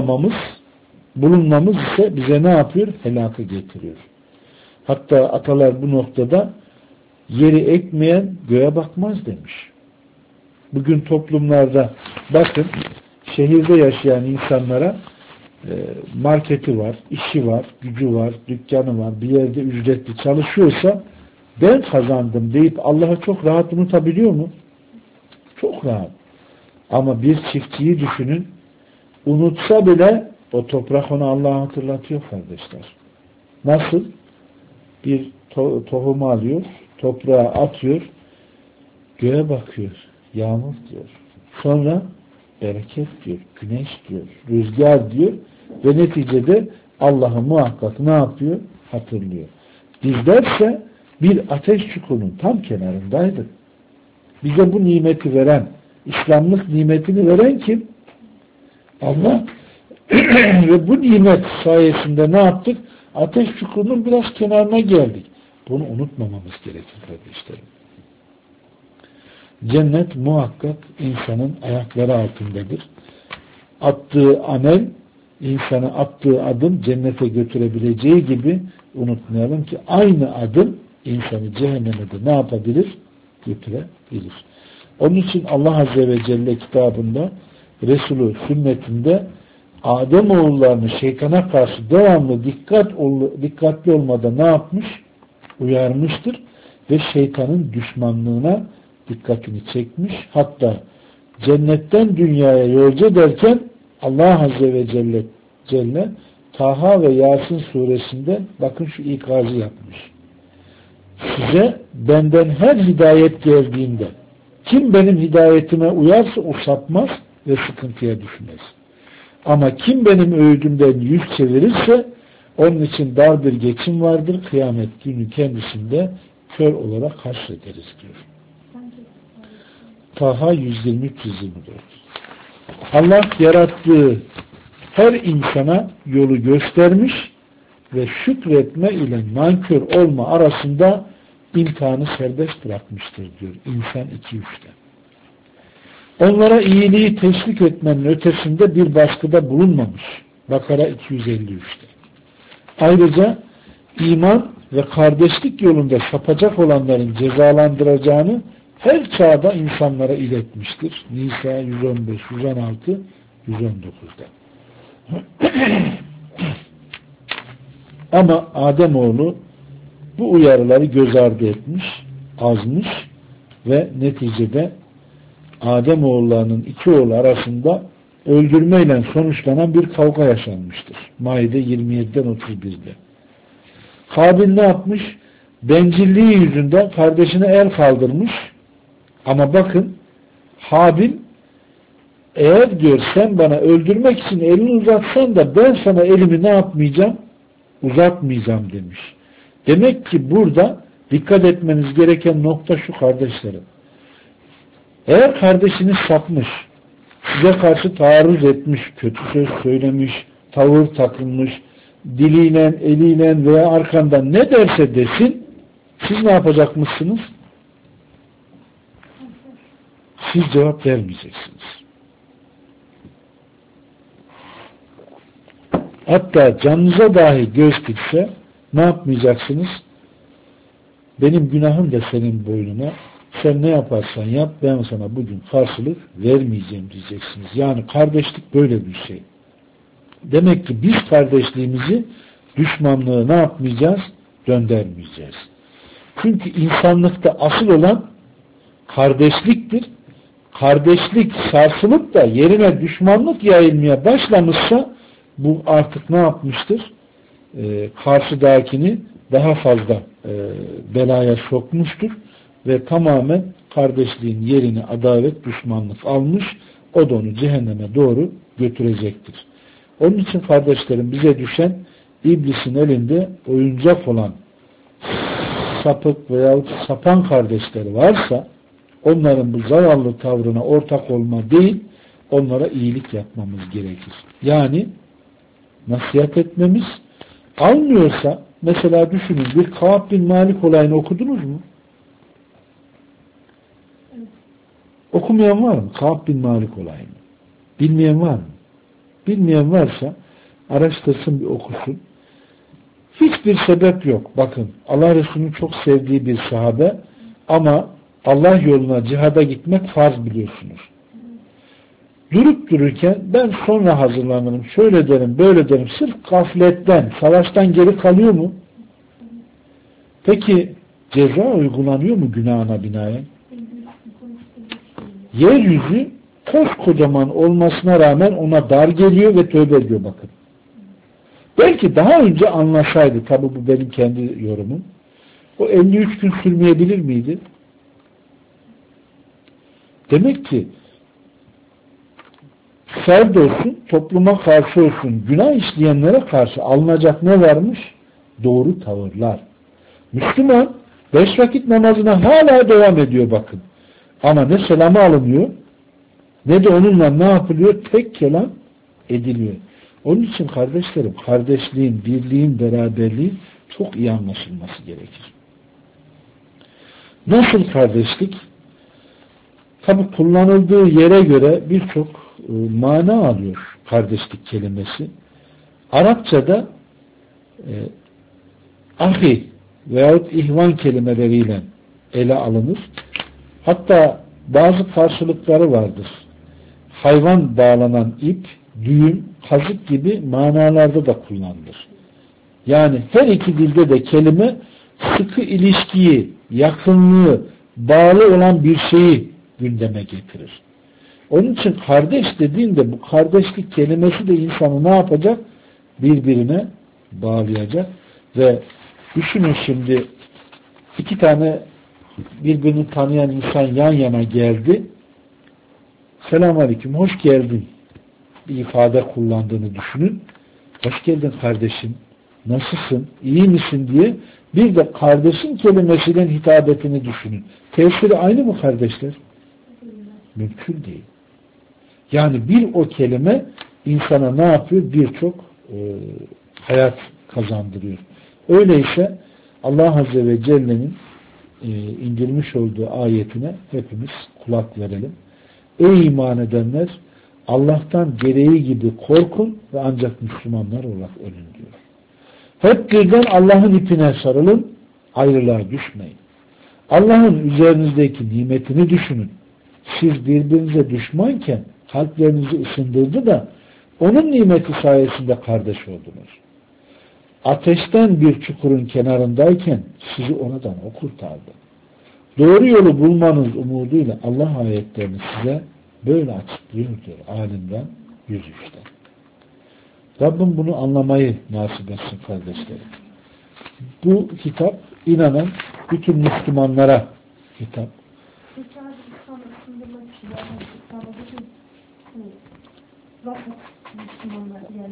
bulunmamız ise bize ne yapıyor? Helakı getiriyor. Hatta atalar bu noktada yeri ekmeyen göğe bakmaz demiş. Bugün toplumlarda bakın şehirde yaşayan insanlara marketi var, işi var, gücü var, dükkanı var, bir yerde ücretli çalışıyorsa ben kazandım deyip Allah'ı çok rahat unutabiliyor mu? Çok rahat. Ama bir çiftçiyi düşünün, unutsa bile o toprak ona Allah'ı hatırlatıyor kardeşler. Nasıl? Bir tohumu alıyor, toprağa atıyor, göğe bakıyor, yağmur diyor. Sonra bereket diyor, güneş diyor, rüzgar diyor ve neticede Allah'ı muhakkak ne yapıyor? Hatırlıyor. Bizlerse bir ateş çukurunun tam kenarındaydık. Bize bu nimeti veren, İslamlık nimetini veren kim? Allah. Ve bu nimet sayesinde ne yaptık? Ateş çukurunun biraz kenarına geldik. Bunu unutmamamız gerekir kardeşlerim. Cennet muhakkak insanın ayakları altındadır. Attığı amel, insanı attığı adım cennete götürebileceği gibi unutmayalım ki aynı adım insanı cehenneme de ne yapabilir? Götürebilir. Onun için Allah Azze ve Celle kitabında, Resulü sünnetinde Ademoğullarını şeytana karşı devamlı dikkatli olmada ne yapmış? Uyarmıştır ve şeytanın düşmanlığına dikkatini çekmiş. Hatta cennetten dünyaya yolcu ederken Allah Azze ve Celle Taha ve Yasin suresinde bakın şu ikazı yapmış. Size benden her hidayet geldiğinde kim benim hidayetime uyarsa o sapmaz ve sıkıntıya düşmez. Ama kim benim öğüdümden yüz çevirirse onun için dar bir geçim vardır. Kıyamet günü kendisinde kör olarak haşrederiz diyor. Taha 123-124. Allah yarattığı her insana yolu göstermiş ve şükretme ile nankör olma arasında imtihanı serbest bırakmıştır diyor. İnsan 2-3'te. Onlara iyiliği teşvik etmenin ötesinde bir baskıda bulunmamış. Bakara 253'te. Ayrıca iman ve kardeşlik yolunda sapacak olanların cezalandıracağını her çağda insanlara iletmiştir. Nisa 115, 116, 119'da. Ama Ademoğlu bu uyarıları göz ardı etmiş, azmış ve neticede Ademoğullarının iki oğlu arasında öldürmeyle sonuçlanan bir kavga yaşanmıştır. Maide 27'den 31'de. Kabil ne yapmış? bencilliği yüzünden kardeşine el kaldırmış. Ama bakın Habil, eğer diyor sen bana öldürmek için elini uzatsan da ben sana elimi ne yapmayacağım? Uzatmayacağım demiş. Demek ki burada dikkat etmeniz gereken nokta şu kardeşlerim. Eğer kardeşiniz sapmış, size karşı taarruz etmiş, kötü söz söylemiş, tavır takılmış, diliyle, eliyle veya arkandan ne derse desin, siz ne yapacakmışsınız? Siz cevap vermeyeceksiniz. Hatta canınıza dahi göz dikse ne yapmayacaksınız? Benim günahım da senin boynuna, sen ne yaparsan yap, ben sana bugün karşılık vermeyeceğim diyeceksiniz. Yani kardeşlik böyle bir şey. Demek ki biz kardeşliğimizi, düşmanlığı ne yapmayacağız? Döndürmeyeceğiz. Çünkü insanlıkta asıl olan kardeşliktir. Kardeşlik sarsılıp da yerine düşmanlık yayılmaya başlamışsa bu artık ne yapmıştır? Karşıdakini daha fazla belaya sokmuştur ve tamamen kardeşliğin yerini adalet, düşmanlık almış, o da onu cehenneme doğru götürecektir. Onun için kardeşlerim bize düşen iblisin elinde oyuncak olan sapık veyahut sapan kardeşleri varsa onların bu zavallı tavrına ortak olma değil, onlara iyilik yapmamız gerekir. Yani nasihat etmemiz, almıyorsa mesela düşünün, bir Kâb bin Malik olayını okudunuz mu? Evet. Okumayan var mı? Kâb bin Malik olayını. Bilmeyen var mı? Bilmeyen varsa araştırsın, bir okusun. Hiçbir sebep yok. Bakın, Allah Resulü'nün çok sevdiği bir sahabe ama Allah yoluna cihada gitmek farz biliyorsunuz. Durup dururken ben sonra hazırlanırım, şöyle derim, böyle derim, sırf gafletten, savaştan geri kalıyor mu? Peki ceza uygulanıyor mu günahına binaen? Yeryüzü koskocaman olmasına rağmen ona dar geliyor ve tövbe ediyor bakın. Belki daha önce anlasaydı, tabi bu benim kendi yorumum, o 53 gün sürmeyebilir miydi? Demek ki ferd olsun, topluma karşı olsun, günah işleyenlere karşı alınacak ne varmış? Doğru tavırlar. Müslüman 5 vakit namazına hala devam ediyor bakın. Ama ne selamı alınıyor, ne de onunla ne yapılıyor? Tek kelam ediliyor. Onun için kardeşlerim, kardeşliğin, birliğin, beraberliğin çok iyi anlaşılması gerekir. Nasıl kardeşlik? Tabi kullanıldığı yere göre birçok mana alıyor kardeşlik kelimesi. Arapçada ahi veyahut ihvan kelimeleriyle ele alınır. Hatta bazı karşılıkları vardır. Hayvan bağlanan ip, düğüm, kazık gibi manalarda da kullanılır. Yani her iki dilde de kelime sıkı ilişkiyi, yakınlığı, bağlı olan bir şeyi gündeme getirir. Onun için kardeş dediğinde bu kardeşlik kelimesi de insanı ne yapacak? Birbirine bağlayacak ve düşünün şimdi iki tane birbirini tanıyan insan yan yana geldi. Selamünaleyküm, hoş geldin bir ifade kullandığını düşünün. Hoş geldin kardeşim, nasılsın, iyi misin diye bir de kardeşin kelimesiyle hitabetini düşünün. Tesiri aynı mı kardeşler? Mümkün değil. Yani bir o kelime insana ne yapıyor? Birçok hayat kazandırıyor. Öyleyse Allah Azze ve Celle'nin indirmiş olduğu ayetine hepimiz kulak verelim. Ey iman edenler, Allah'tan gereği gibi korkun ve ancak Müslümanlar olarak ölün diyor. Hep birden Allah'ın ipine sarılın, ayrılığa düşmeyin. Allah'ın üzerinizdeki nimetini düşünün. Siz birbirinize düşmanken kalplerinizi ısındırdı da onun nimeti sayesinde kardeş oldunuz. Ateşten bir çukurun kenarındayken sizi oradan o kurtardı. Doğru yolu bulmanız umuduyla Allah ayetlerini size böyle açıklıyor diyor alimden 103'ten. Rabbim bunu anlamayı nasip etsin kardeşlerim. Bu kitap inanan bütün Müslümanlara hitap. Bu sadece İslam'la sınırlı bir şey. Yani İslam'la bütün vakıf Müslümanlar yani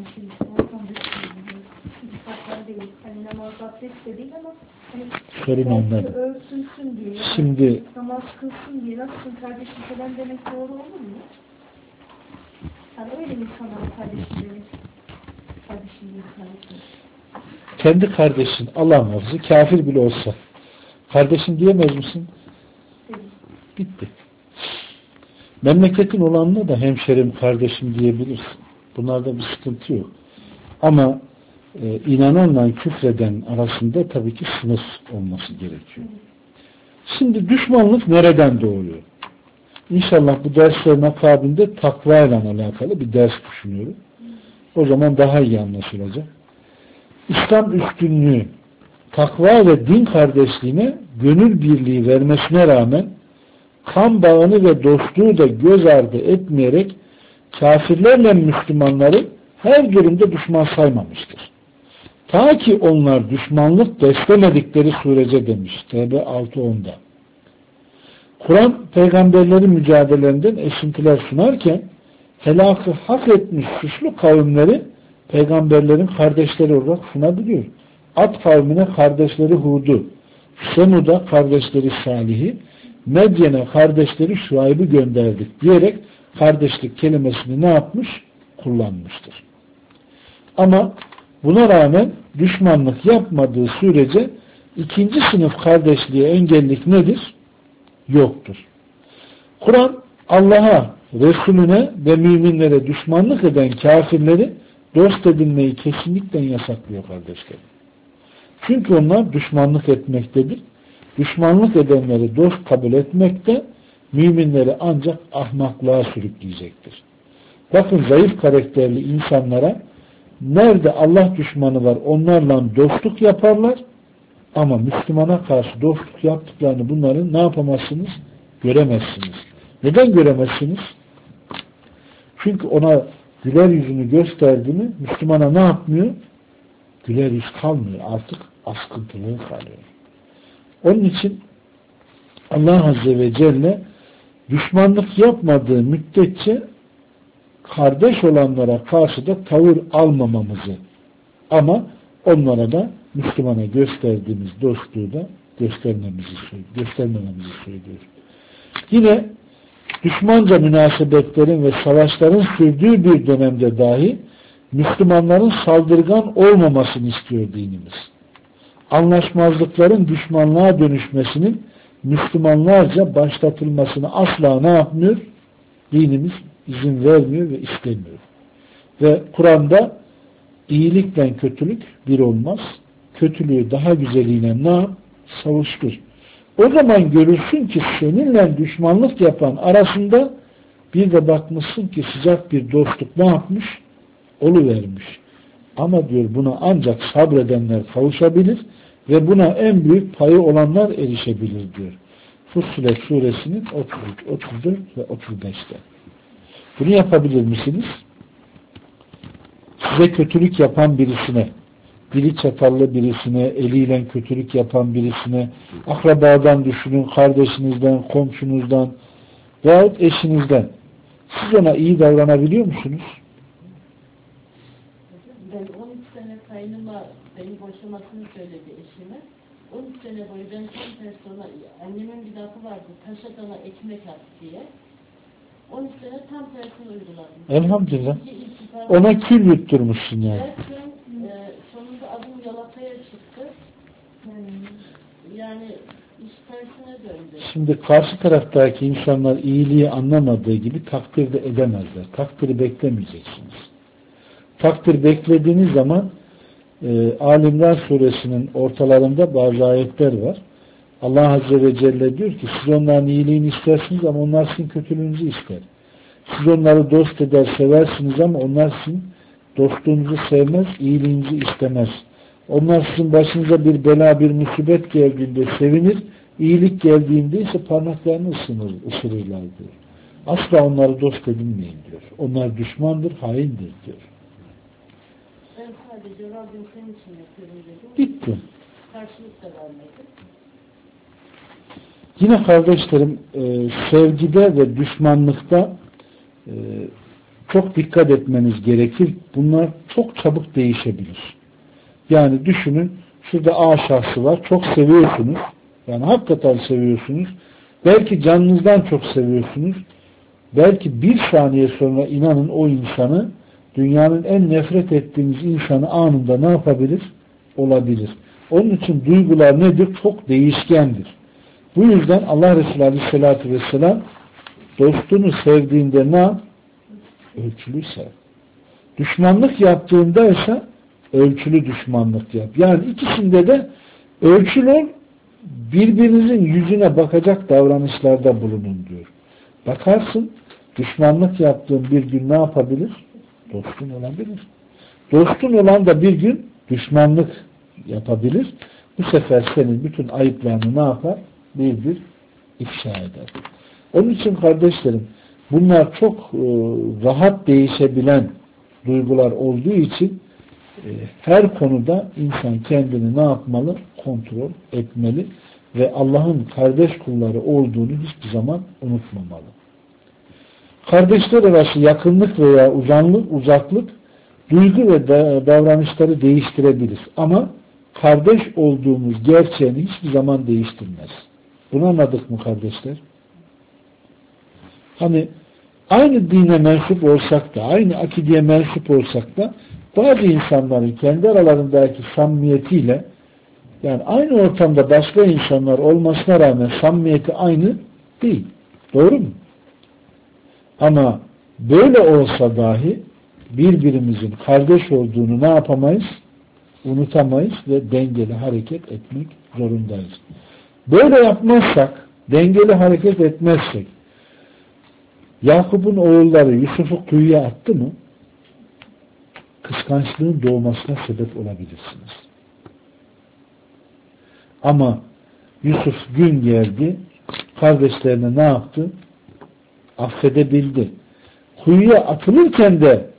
İslam'da değil. Hani namaz abdest de değil ama hani sorun anladım. Örtünsün diye. Yani şimdi namaz kılsın diye nasılsın kardeşim falan demek doğru olur mu? Yani öyle insanlara kardeşim demek. Kardeşim değil kardeşim. Kendi kardeşin Allah muhafızı kafir bile olsa kardeşin diyemez misin? Evet. Bitti. Memleketin olanına da hemşerim, kardeşim diyebilirsin. Bunlarda bir sıkıntı yok. Ama inananla küfreden arasında tabii ki sınır olması gerekiyor. Şimdi düşmanlık nereden doğuyor? İnşallah bu derslerin akabinde takva ile alakalı bir ders düşünüyorum. O zaman daha iyi anlaşılacak. İslam üstünlüğü, takva ve din kardeşliğine gönül birliği vermesine rağmen kan bağını ve dostluğu da göz ardı etmeyerek kafirlerle Müslümanları her durumda düşman saymamıştır. Ta ki onlar düşmanlık beslemedikleri sürece demiş. Tevbe 6.10'da. Kur'an peygamberlerin mücadelelerinden esintiler sunarken helakı hak etmiş suçlu kavimleri peygamberlerin kardeşleri olarak sunabiliyor. Ad kavmine kardeşleri Hud'u, Semud'a kardeşleri Salih'i, Medyen'e kardeşleri Şuayb'ı gönderdik diyerek kardeşlik kelimesini ne yapmış? Kullanmıştır. Ama buna rağmen düşmanlık yapmadığı sürece ikinci sınıf kardeşliğe engellik nedir? Yoktur. Kur'an Allah'a, Resulüne ve müminlere düşmanlık eden kafirleri dost edinmeyi kesinlikle yasaklıyor kardeşlerim. Çünkü onlar düşmanlık etmektedir. Düşmanlık edenleri dost kabul etmekte müminleri ancak ahmaklığa sürükleyecektir. Bakın zayıf karakterli insanlara nerede Allah düşmanı var onlarla dostluk yaparlar ama Müslümana karşı dostluk yaptıklarını bunların ne yapamazsınız? Göremezsiniz. Neden göremezsiniz? Çünkü ona güler yüzünü gösterdiğini Müslümana ne yapmıyor? Güler yüz kalmıyor. Artık askıntılığı kalıyor. Onun için Allah Azze ve Celle düşmanlık yapmadığı müddetçe kardeş olanlara karşı da tavır almamamızı ama onlara da Müslümana gösterdiğimiz dostluğu da göstermememizi söylüyor. Yine düşmanca münasebetlerin ve savaşların sürdüğü bir dönemde dahi Müslümanların saldırgan olmamasını istiyor dinimiz. Anlaşmazlıkların düşmanlığa dönüşmesinin Müslümanlarca başlatılmasını asla ne yapmıyor? Dinimiz izin vermiyor ve istemiyor. Ve Kur'an'da iyilikle kötülük bir olmaz. Kötülüğü daha güzeliyle ne yap? Savuştur. O zaman görürsün ki seninle düşmanlık yapan arasında bir de bakmışsın ki sıcak bir dostluk ne yapmış? Oluvermiş. Ama diyor buna ancak sabredenler kavuşabilir ve buna en büyük payı olanlar erişebilir diyor. Fussilet suresinin 33, 34 ve 35'te. Bunu yapabilir misiniz? Size kötülük yapan birisine, dili çatallı birisine, eliyle kötülük yapan birisine, akrabadan düşünün, kardeşinizden, komşunuzdan veyahut eşinizden. Siz ona iyi davranabiliyor musunuz? Ben 13 sene kaynıma beni boşamasını söyledi eşime. 13 sene boyu ben tam tersi ona, annemin bir lafı vardı, taş atana ekmek at diye. 13 sene tam tersini uyguladım. Elhamdülillah. Ona kül yutturmuşsun yani. Derken sonunda adım yalakaya çıktı. Yani iş tersine döndü. Şimdi karşı taraftaki insanlar iyiliği anlamadığı gibi takdir de edemezler. Takdiri beklemeyeceksiniz. Takdir beklediğiniz zaman Alimran suresinin ortalarında bazı ayetler var. Allah Azze ve Celle diyor ki siz onların iyiliğini istersiniz ama onlar sizin kötülüğünüzü ister. Siz onları dost eder, seversiniz ama onlar sizin dostluğunuzu sevmez, iyiliğinizi istemez. Onlar sizin başınıza bir bela, bir musibet geldiğinde sevinir, iyilik geldiğinde ise parmaklarını ısırırlar diyor. Asla onları dost edinmeyin diyor. Onlar düşmandır, haindir diyor. Ben sadece Rabbim senin için yapıyorum dedim. Bitti. karşılık da vermedi. Yine kardeşlerim sevgide ve düşmanlıkta çok dikkat etmeniz gerekir. Bunlar çok çabuk değişebilir. Yani düşünün, şurada A şahsı var, çok seviyorsunuz. Yani hakikaten seviyorsunuz. Belki canınızdan çok seviyorsunuz. Belki bir saniye sonra inanın o insanı, dünyanın en nefret ettiğiniz insanı anında ne yapabilir? Olabilir. Onun için duygular nedir? Çok değişkendir. Bu yüzden Allah Resulü Aleyhisselatü Vesselam dostunu sevdiğinde ne yap? Ölçülü sev. Düşmanlık yaptığında ise ölçülü düşmanlık yap. Yani ikisinde de ölçülü ol, birbirinizin yüzüne bakacak davranışlarda bulunun diyor. Bakarsın, düşmanlık yaptığın bir gün ne yapabilir? Dostun olabilir. Dostun olan da bir gün düşmanlık yapabilir. Bu sefer senin bütün ayıplarını ne yapar? Bir ifşa eder. Onun için kardeşlerim, bunlar çok rahat değişebilen duygular olduğu için her konuda insan kendini ne yapmalı? Kontrol etmeli ve Allah'ın kardeş kulları olduğunu hiçbir zaman unutmamalı. Kardeşler arası yakınlık veya uzaklık duygu ve davranışları değiştirebilir. Ama kardeş olduğumuz gerçeğini hiçbir zaman değiştirmez. Bunu anladık mı kardeşler? Hani aynı dine mensup olsak da, aynı akideye mensup olsak da bazı insanların kendi aralarındaki samimiyetiyle, yani aynı ortamda başka insanlar olmasına rağmen samimiyeti aynı değil. Doğru mu? Ama böyle olsa dahi birbirimizin kardeş olduğunu ne yapamayız? Unutamayız ve dengeli hareket etmek zorundayız. Böyle yapmazsak, dengeli hareket etmezsek, Yakup'un oğulları Yusuf'u kuyuya attı mı? Kıskançlığın doğmasına sebep olabilirsiniz. Ama Yusuf gün geldi, kardeşlerine ne yaptı? Affedebildi. Kuyuya atılırken de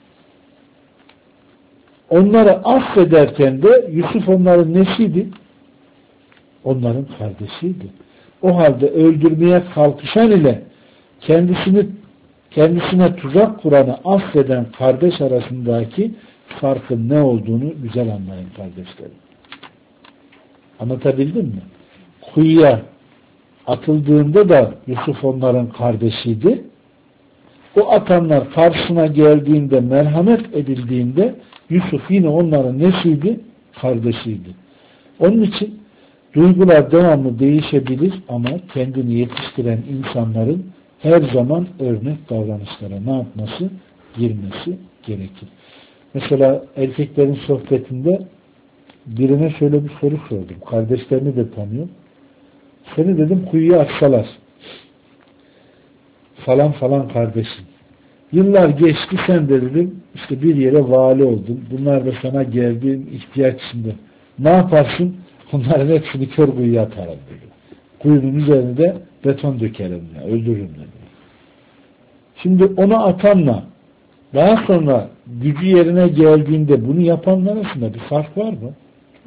onları affederken de Yusuf onların nesiydi? Onların kardeşiydi. O halde öldürmeye kalkışan ile kendisine tuzak kuranı affeden kardeş arasındaki farkın ne olduğunu güzel anlayın kardeşlerim. Anlatabildim mi? Kuyuya atıldığında da Yusuf onların kardeşiydi. O atanlar karşısına geldiğinde, merhamet edildiğinde Yusuf yine onların nesiydi? Kardeşiydi. Onun için duygular devamlı değişebilir ama kendini yetiştiren insanların her zaman örnek davranışlara ne yapması? Girmesi gerekir. Mesela erkeklerin sohbetinde birine şöyle bir soru sordum. Kardeşlerini de tanıyorum. Seni dedim kuyuya atsalar falan falan kardeşim. Yıllar geçti, sen de dedim işte bir yere vali oldun. Bunlar da sana geldiğin ihtiyaç içinde. Ne yaparsın? Onların hepsini kör kuyuya atarım dedi. Kuyunun üzerine de beton dökerim ya, öldürürüm dedi. Şimdi onu atanla daha sonra gücü yerine geldiğinde bunu yapanlar arasında bir fark var mı?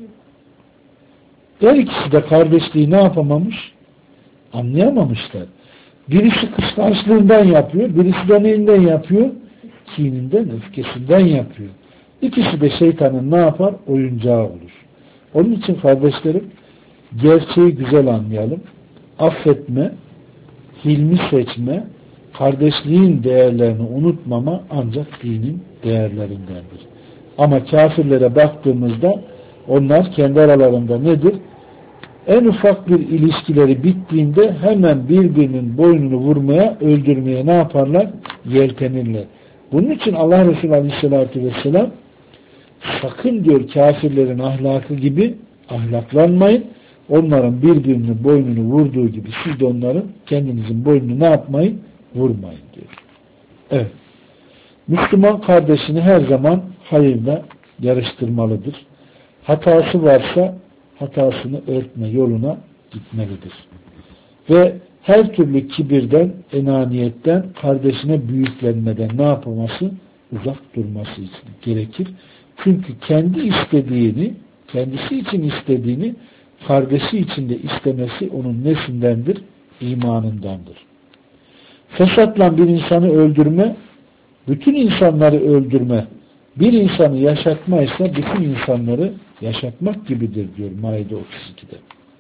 Her ikisi de kardeşliği ne yapamamış? Anlayamamışlar. Birisi kıskançlığından yapıyor, birisi de neyinden yapıyor? Kininden, öfkesinden yapıyor. İkisi de şeytanın ne yapar? Oyuncağı olur. Onun için kardeşlerim, gerçeği güzel anlayalım. Affetme, hilmi seçme, kardeşliğin değerlerini unutmama ancak dinin değerlerindendir. Ama kafirlere baktığımızda onlar kendi aralarında nedir? En ufak bir ilişkileri bittiğinde hemen birbirinin boynunu vurmaya, öldürmeye ne yaparlar? Yeltenirler. Bunun için Allah Resulü Aleyhisselatü Vesselam sakın diyor kafirlerin ahlakı gibi ahlaklanmayın. Onların birbirinin boynunu vurduğu gibi siz de onların kendinizin boynunu ne yapmayın? Vurmayın diyor. Evet. Müslüman kardeşini her zaman hayırla yarıştırmalıdır. Hatası varsa hatasını örtme yoluna gitmelidir. Ve her türlü kibirden, enaniyetten, kardeşine büyüklenmeden ne yapılması? Uzak durması gerekir. Çünkü kendi istediğini kendisi için istediğini kardeşi için de istemesi onun nesindendir? İmanındandır. Fesatla bir insanı öldürme, bütün insanları öldürme, bir insanı yaşatma ise bütün insanları yaşatmak gibidir diyor Maide 32'de.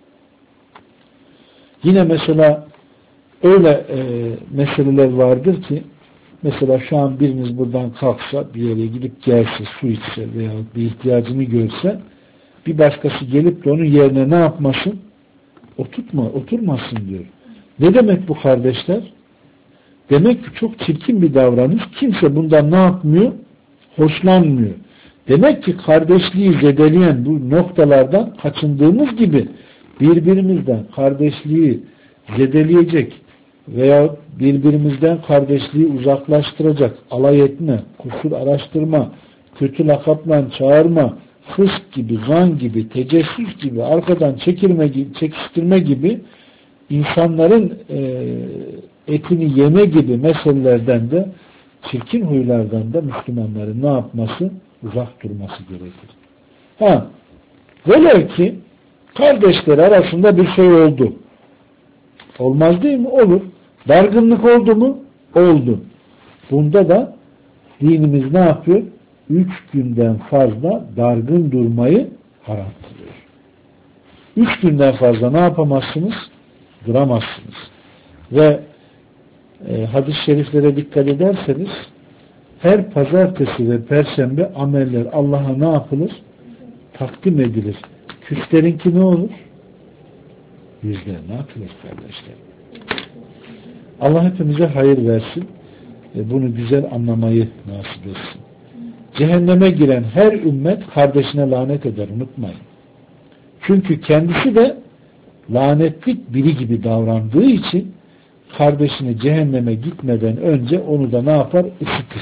Yine mesela öyle meseleler vardır ki mesela şu an biriniz buradan kalksa bir yere gidip gelse, su içse veya bir ihtiyacını görse bir başkası gelip de onun yerine ne yapmasın? Oturmasın diyor. Ne demek bu kardeşler? Demek ki çok çirkin bir davranış. Kimse bundan ne yapmıyor? Hoşlanmıyor. Demek ki kardeşliği zedeleyen bu noktalardan kaçındığımız gibi birbirimizden kardeşliği zedeleyecek veya birbirimizden kardeşliği uzaklaştıracak alay etme, kusur araştırma, kötü lakapla çağırma, fısk gibi, zan gibi, tecessüs gibi, arkadan çekiştirme gibi insanların etini yeme gibi meselelerden de çirkin huylardan da Müslümanların ne yapması? Uzak durması gerekir. Velev ki kardeşler arasında bir şey oldu. Olmaz değil mi? Olur. Dargınlık oldu mu? Oldu. Bunda da dinimiz ne yapıyor? 3 günden fazla dargın durmayı haram kılıyor. 3 günden fazla ne yapamazsınız? Duramazsınız. Ve hadis-i şeriflere dikkat ederseniz her pazartesi ve perşembe ameller Allah'a ne yapılır? Takdim edilir. Küslerinki ne olur? Yüzlerine atılır kardeşler. Allah hepimize hayır versin. Bunu güzel anlamayı nasip etsin. Cehenneme giren her ümmet kardeşine lanet eder. Unutmayın. Çünkü kendisi de lanetlik biri gibi davrandığı için kardeşini cehenneme gitmeden önce onu da ne yapar? Isıtır.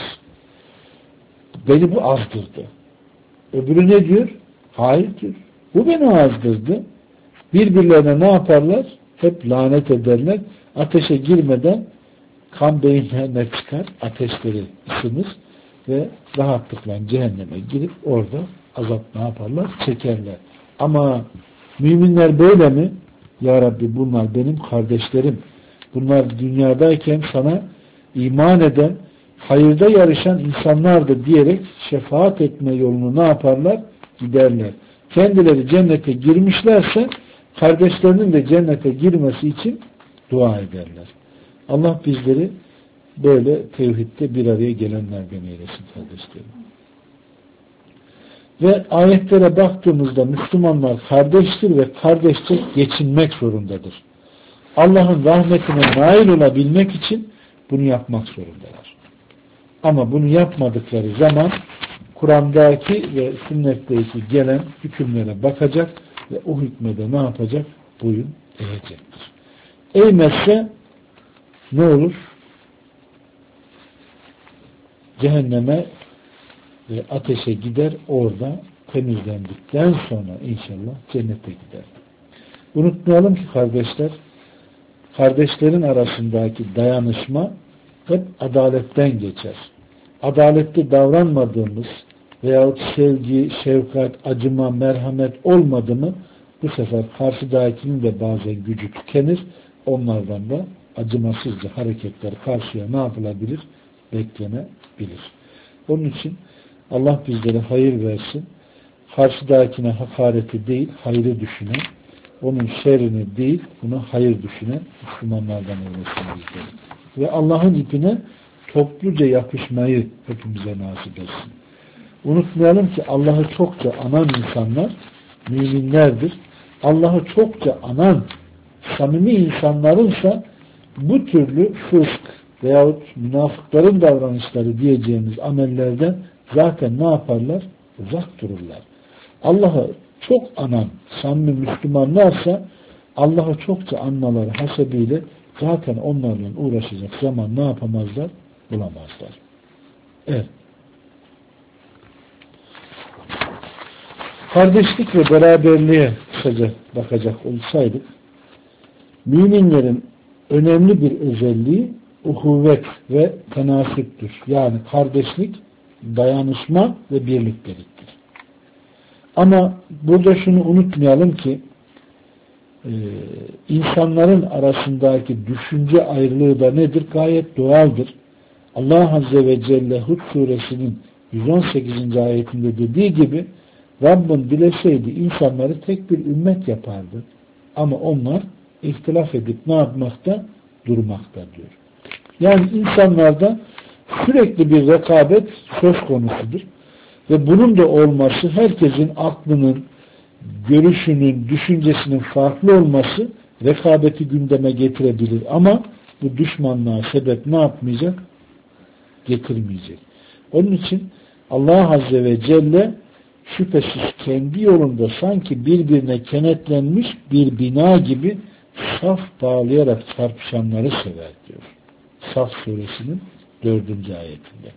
Beni bu azdırdı. Öbürü ne diyor? Hayır diyor. Bu beni azdırdı. Birbirlerine ne yaparlar? Hep lanet ederler. Ateşe girmeden kan beyinlerine çıkar. Ateşleri ısınır ve rahatlıkla cehenneme girip orada azap ne yaparlar? Çekerler. Ama müminler böyle mi? Ya Rabbi bunlar benim kardeşlerim. Bunlar dünyadayken sana iman eden, hayırda yarışan insanlardı diyerek şefaat etme yolunu ne yaparlar? Giderler. Kendileri cennete girmişlerse kardeşlerinin de cennete girmesi için dua ederler. Allah bizleri böyle tevhidde bir araya gelenlerden eylesin kardeşlerim. Ve ayetlere baktığımızda Müslümanlar kardeştir ve kardeşçe geçinmek zorundadır. Allah'ın rahmetine nail olabilmek için bunu yapmak zorundalar. Ama bunu yapmadıkları zaman Kur'an'daki ve sünnetteki gelen hükümlere bakacak ve o hükmede ne yapacak? Boyun eğecektir. Eğmezse ne olur? Cehenneme ve ateşe gider, orada temizlendikten sonra inşallah cennete gider. Unutmayalım ki kardeşler, kardeşlerin arasındaki dayanışma hep adaletten geçer. Adaletli davranmadığımız veyahut sevgi, şefkat, acıma, merhamet olmadı mı bu sefer karşıdakinin de bazen gücü tükenir. Onlardan da acımasızca hareketler karşıya ne yapılabilir? Beklenebilir. Onun için Allah bizlere hayır versin. Karşıdakine hakareti değil, hayrı düşünen, onun şerrini değil, buna hayır düşünen Müslümanlardan eylesin bizleri. Ve Allah'ın ipine topluca yapışmayı hepimize nasip etsin. Unutmayalım ki Allah'ı çokça anan insanlar müminlerdir. Allah'ı çokça anan samimi insanlarınsa bu türlü fısk veyahut münafıkların davranışları diyeceğimiz amellerden zaten ne yaparlar? Uzak dururlar. Allah'ı çok anan samimi Müslümanlarsa Allah'ı çokça anmaları hasebiyle zaten onlarla uğraşacak zaman ne yapamazlar? Bulamazlar. Evet. Kardeşlik ve beraberliğe kısaca bakacak olsaydık, müminlerin önemli bir özelliği uhuvvet ve tenasüptür. Yani kardeşlik, dayanışma ve birlikteliktir. Ama burada şunu unutmayalım ki insanların arasındaki düşünce ayrılığı da nedir? Gayet doğaldır. Allah Azze ve Celle Hud suresinin 118. ayetinde dediği gibi Rabbim dileseydi insanları tek bir ümmet yapardı. Ama onlar ihtilaf edip ne yapmakta? Durmakta diyor. Yani insanlarda sürekli bir rekabet söz konusudur. Ve bunun da olması herkesin aklının, görüşünün, düşüncesinin farklı olması rekabeti gündeme getirebilir. Ama bu düşmanlığa sebep ne yapmayacak? Getirmeyecek. Onun için Allah Azze ve Celle şüphesiz kendi yolunda sanki birbirine kenetlenmiş bir bina gibi saf bağlayarak çarpışanları sever diyor. Saf suresinin 4. ayetinde.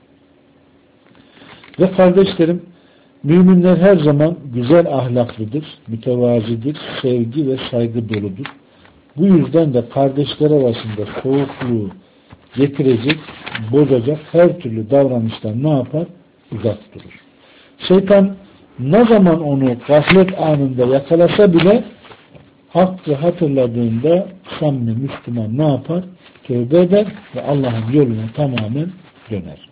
Ve kardeşlerim, müminler her zaman güzel ahlaklıdır, mütevazidir, sevgi ve saygı doludur. Bu yüzden de kardeşler arasında soğukluğu getirecek, bozacak her türlü davranıştan ne yapar? Uzak durur. Şeytan ne zaman onu gaflet anında yakalasa bile hakkı hatırladığında samimi Müslüman ne yapar? Tövbe eder ve Allah'ın yoluna tamamen döner.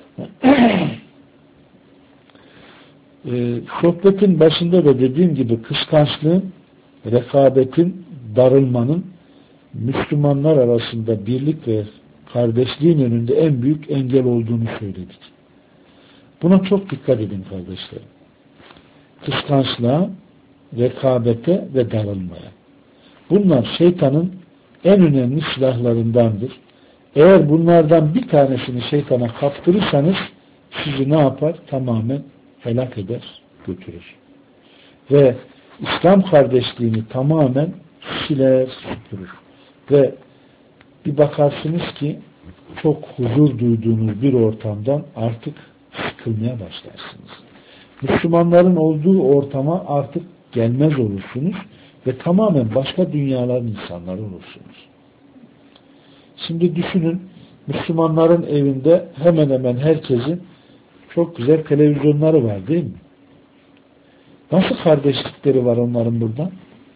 Sohbetin başında da dediğim gibi kıskançlığın, rekabetin, darılmanın Müslümanlar arasında birlik ve kardeşliğin önünde en büyük engel olduğunu söyledik. Buna çok dikkat edin kardeşlerim. Kıskançlığa, rekabete ve darılmaya. Bunlar şeytanın en önemli silahlarındandır. Eğer bunlardan bir tanesini şeytana kaptırırsanız sizi ne yapar? Tamamen helak eder, götürür. Ve İslam kardeşliğini tamamen siler, süpürür. Ve bir bakarsınız ki çok huzur duyduğunuz bir ortamdan artık sıkılmaya başlarsınız. Müslümanların olduğu ortama artık gelmez olursunuz ve tamamen başka dünyaların insanları olursunuz. Şimdi düşünün, Müslümanların evinde hemen hemen herkesin çok güzel televizyonları var değil mi? Nasıl kardeşlikleri var onların burada?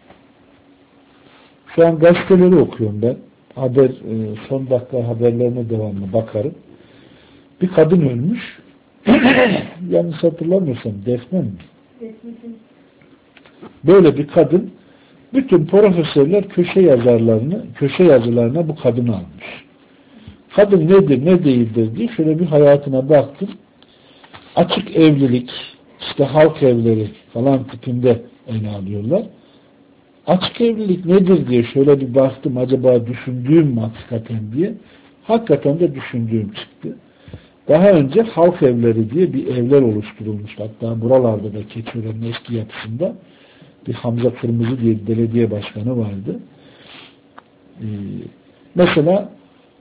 Şu an gazeteleri okuyorum ben. Son dakika haberlerine devamlı bakarım. Bir kadın ölmüş. Yanlış hatırlamıyorsam Defne mi? Böyle bir kadın, bütün profesörler köşe yazılarına bu kadını almış. Kadın nedir, ne değildir diye şöyle bir hayatına baktım. Açık evlilik, işte halk evleri falan tipinde ele alıyorlar. Açık evlilik nedir diye şöyle bir baktım, acaba düşündüğüm mü hakikaten diye. Hakikaten de düşündüğüm çıktı. Daha önce halk evleri diye bir evler oluşturulmuş. Hatta buralarda da Keçiören'in eski yapısında bir Hamza Kırmızı diye bir belediye başkanı vardı. Mesela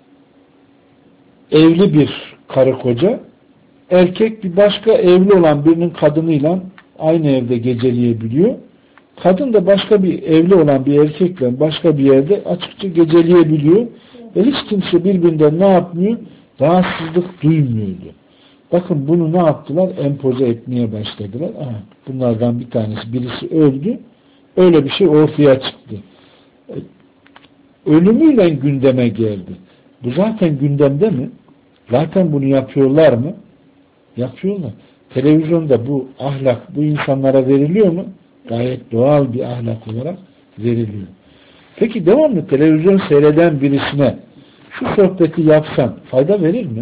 evli bir karı koca, erkek bir başka evli olan birinin kadınıyla aynı evde geceleyebiliyor. Kadın da başka bir evli olan bir erkekle başka bir yerde açıkça geceleyebiliyor. Ve hiç kimse birbirinden ne yapmıyor? Rahatsızlık duymuyordu. Bakın bunu ne yaptılar? Empoze etmeye başladılar. Aha, bunlardan bir tanesi, birisi öldü. Öyle bir şey ortaya çıktı. Ölümüyle gündeme geldi. Bu zaten gündemde mi? Zaten bunu yapıyorlar mı? Yapıyorlar. Televizyonda bu ahlak bu insanlara veriliyor mu? Gayet doğal bir ahlak olarak veriliyor. Peki devamlı televizyon seyreden birisine şu sohbeti yapsan fayda verir mi?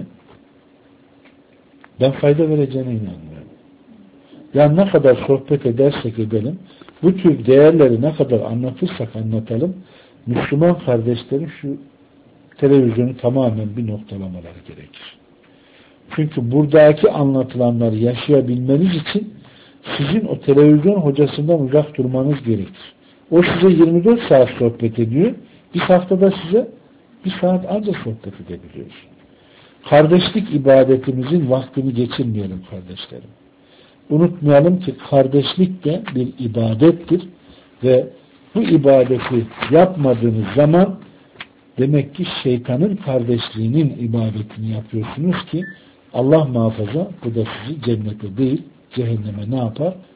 Ben fayda vereceğine inanmıyorum. Yani ne kadar sohbet edersek edelim, bu tür değerleri ne kadar anlatırsak anlatalım, Müslüman kardeşlerin şu televizyonu tamamen bir noktalamaları gerekir. Çünkü buradaki anlatılanları yaşayabilmeniz için sizin o televizyon hocasından uzak durmanız gerekir. O size 24 saat sohbet ediyor. Bir haftada size 1 saat ancak sohbet edebiliyoruz. Kardeşlik ibadetimizin vaktini geçirmeyelim kardeşlerim. Unutmayalım ki kardeşlik de bir ibadettir ve bu ibadeti yapmadığınız zaman demek ki şeytanın kardeşliğinin ibadetini yapıyorsunuz ki Allah muhafaza bu da sizi cennete değil cehenneme ne yapar?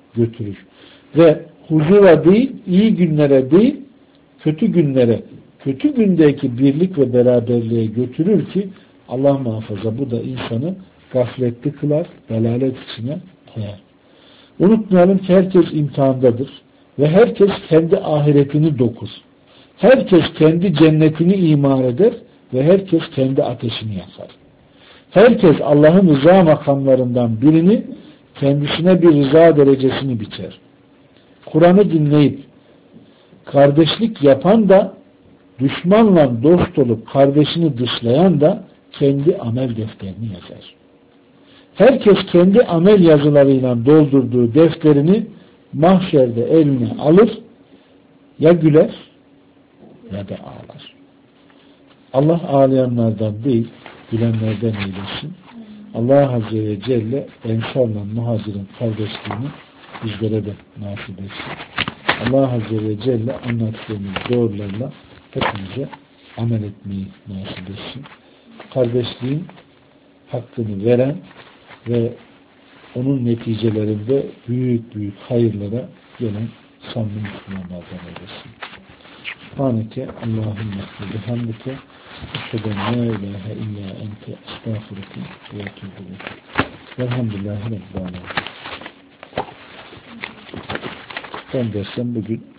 götürür. Ve huzura değil, iyi günlere değil, kötü günlere, kötü gündeki birlik ve beraberliğe götürür ki Allah muhafaza bu da insanı gafletli kılar, dalalet içine koyar. Unutmayalım ki herkes imtihandadır ve herkes kendi ahiretini dokur. Herkes kendi cennetini imar eder ve herkes kendi ateşini yakar. Herkes Allah'ın rıza makamlarından birini kendisine bir rıza derecesini biçer. Kur'an'ı dinleyip kardeşlik yapan da düşmanla dost olup kardeşini dışlayan da kendi amel defterini yazar. Herkes kendi amel yazılarıyla doldurduğu defterini mahşerde eline alır, ya güler ya da ağlar. Allah ağlayanlardan değil, gülenlerden eylesin. Allah Azze ve Celle Ensar'la Muhacir'in kardeşliğini bizlere de nasip etsin. Allah Azze ve Celle anlattığımız doğrularla hepimize amel etmeyi nasip etsin. Kardeşliğin hakkını veren ve onun neticelerinde büyük büyük hayırlara gelen samimi Müslümanlardan eylesin. Subhaneke Allahümme ve bihamdike eşheden la ilahe illa ente estağfurike ve etûbü ileyk. Velhamdülillahi Rabbil âlemin. Ben dersem bugün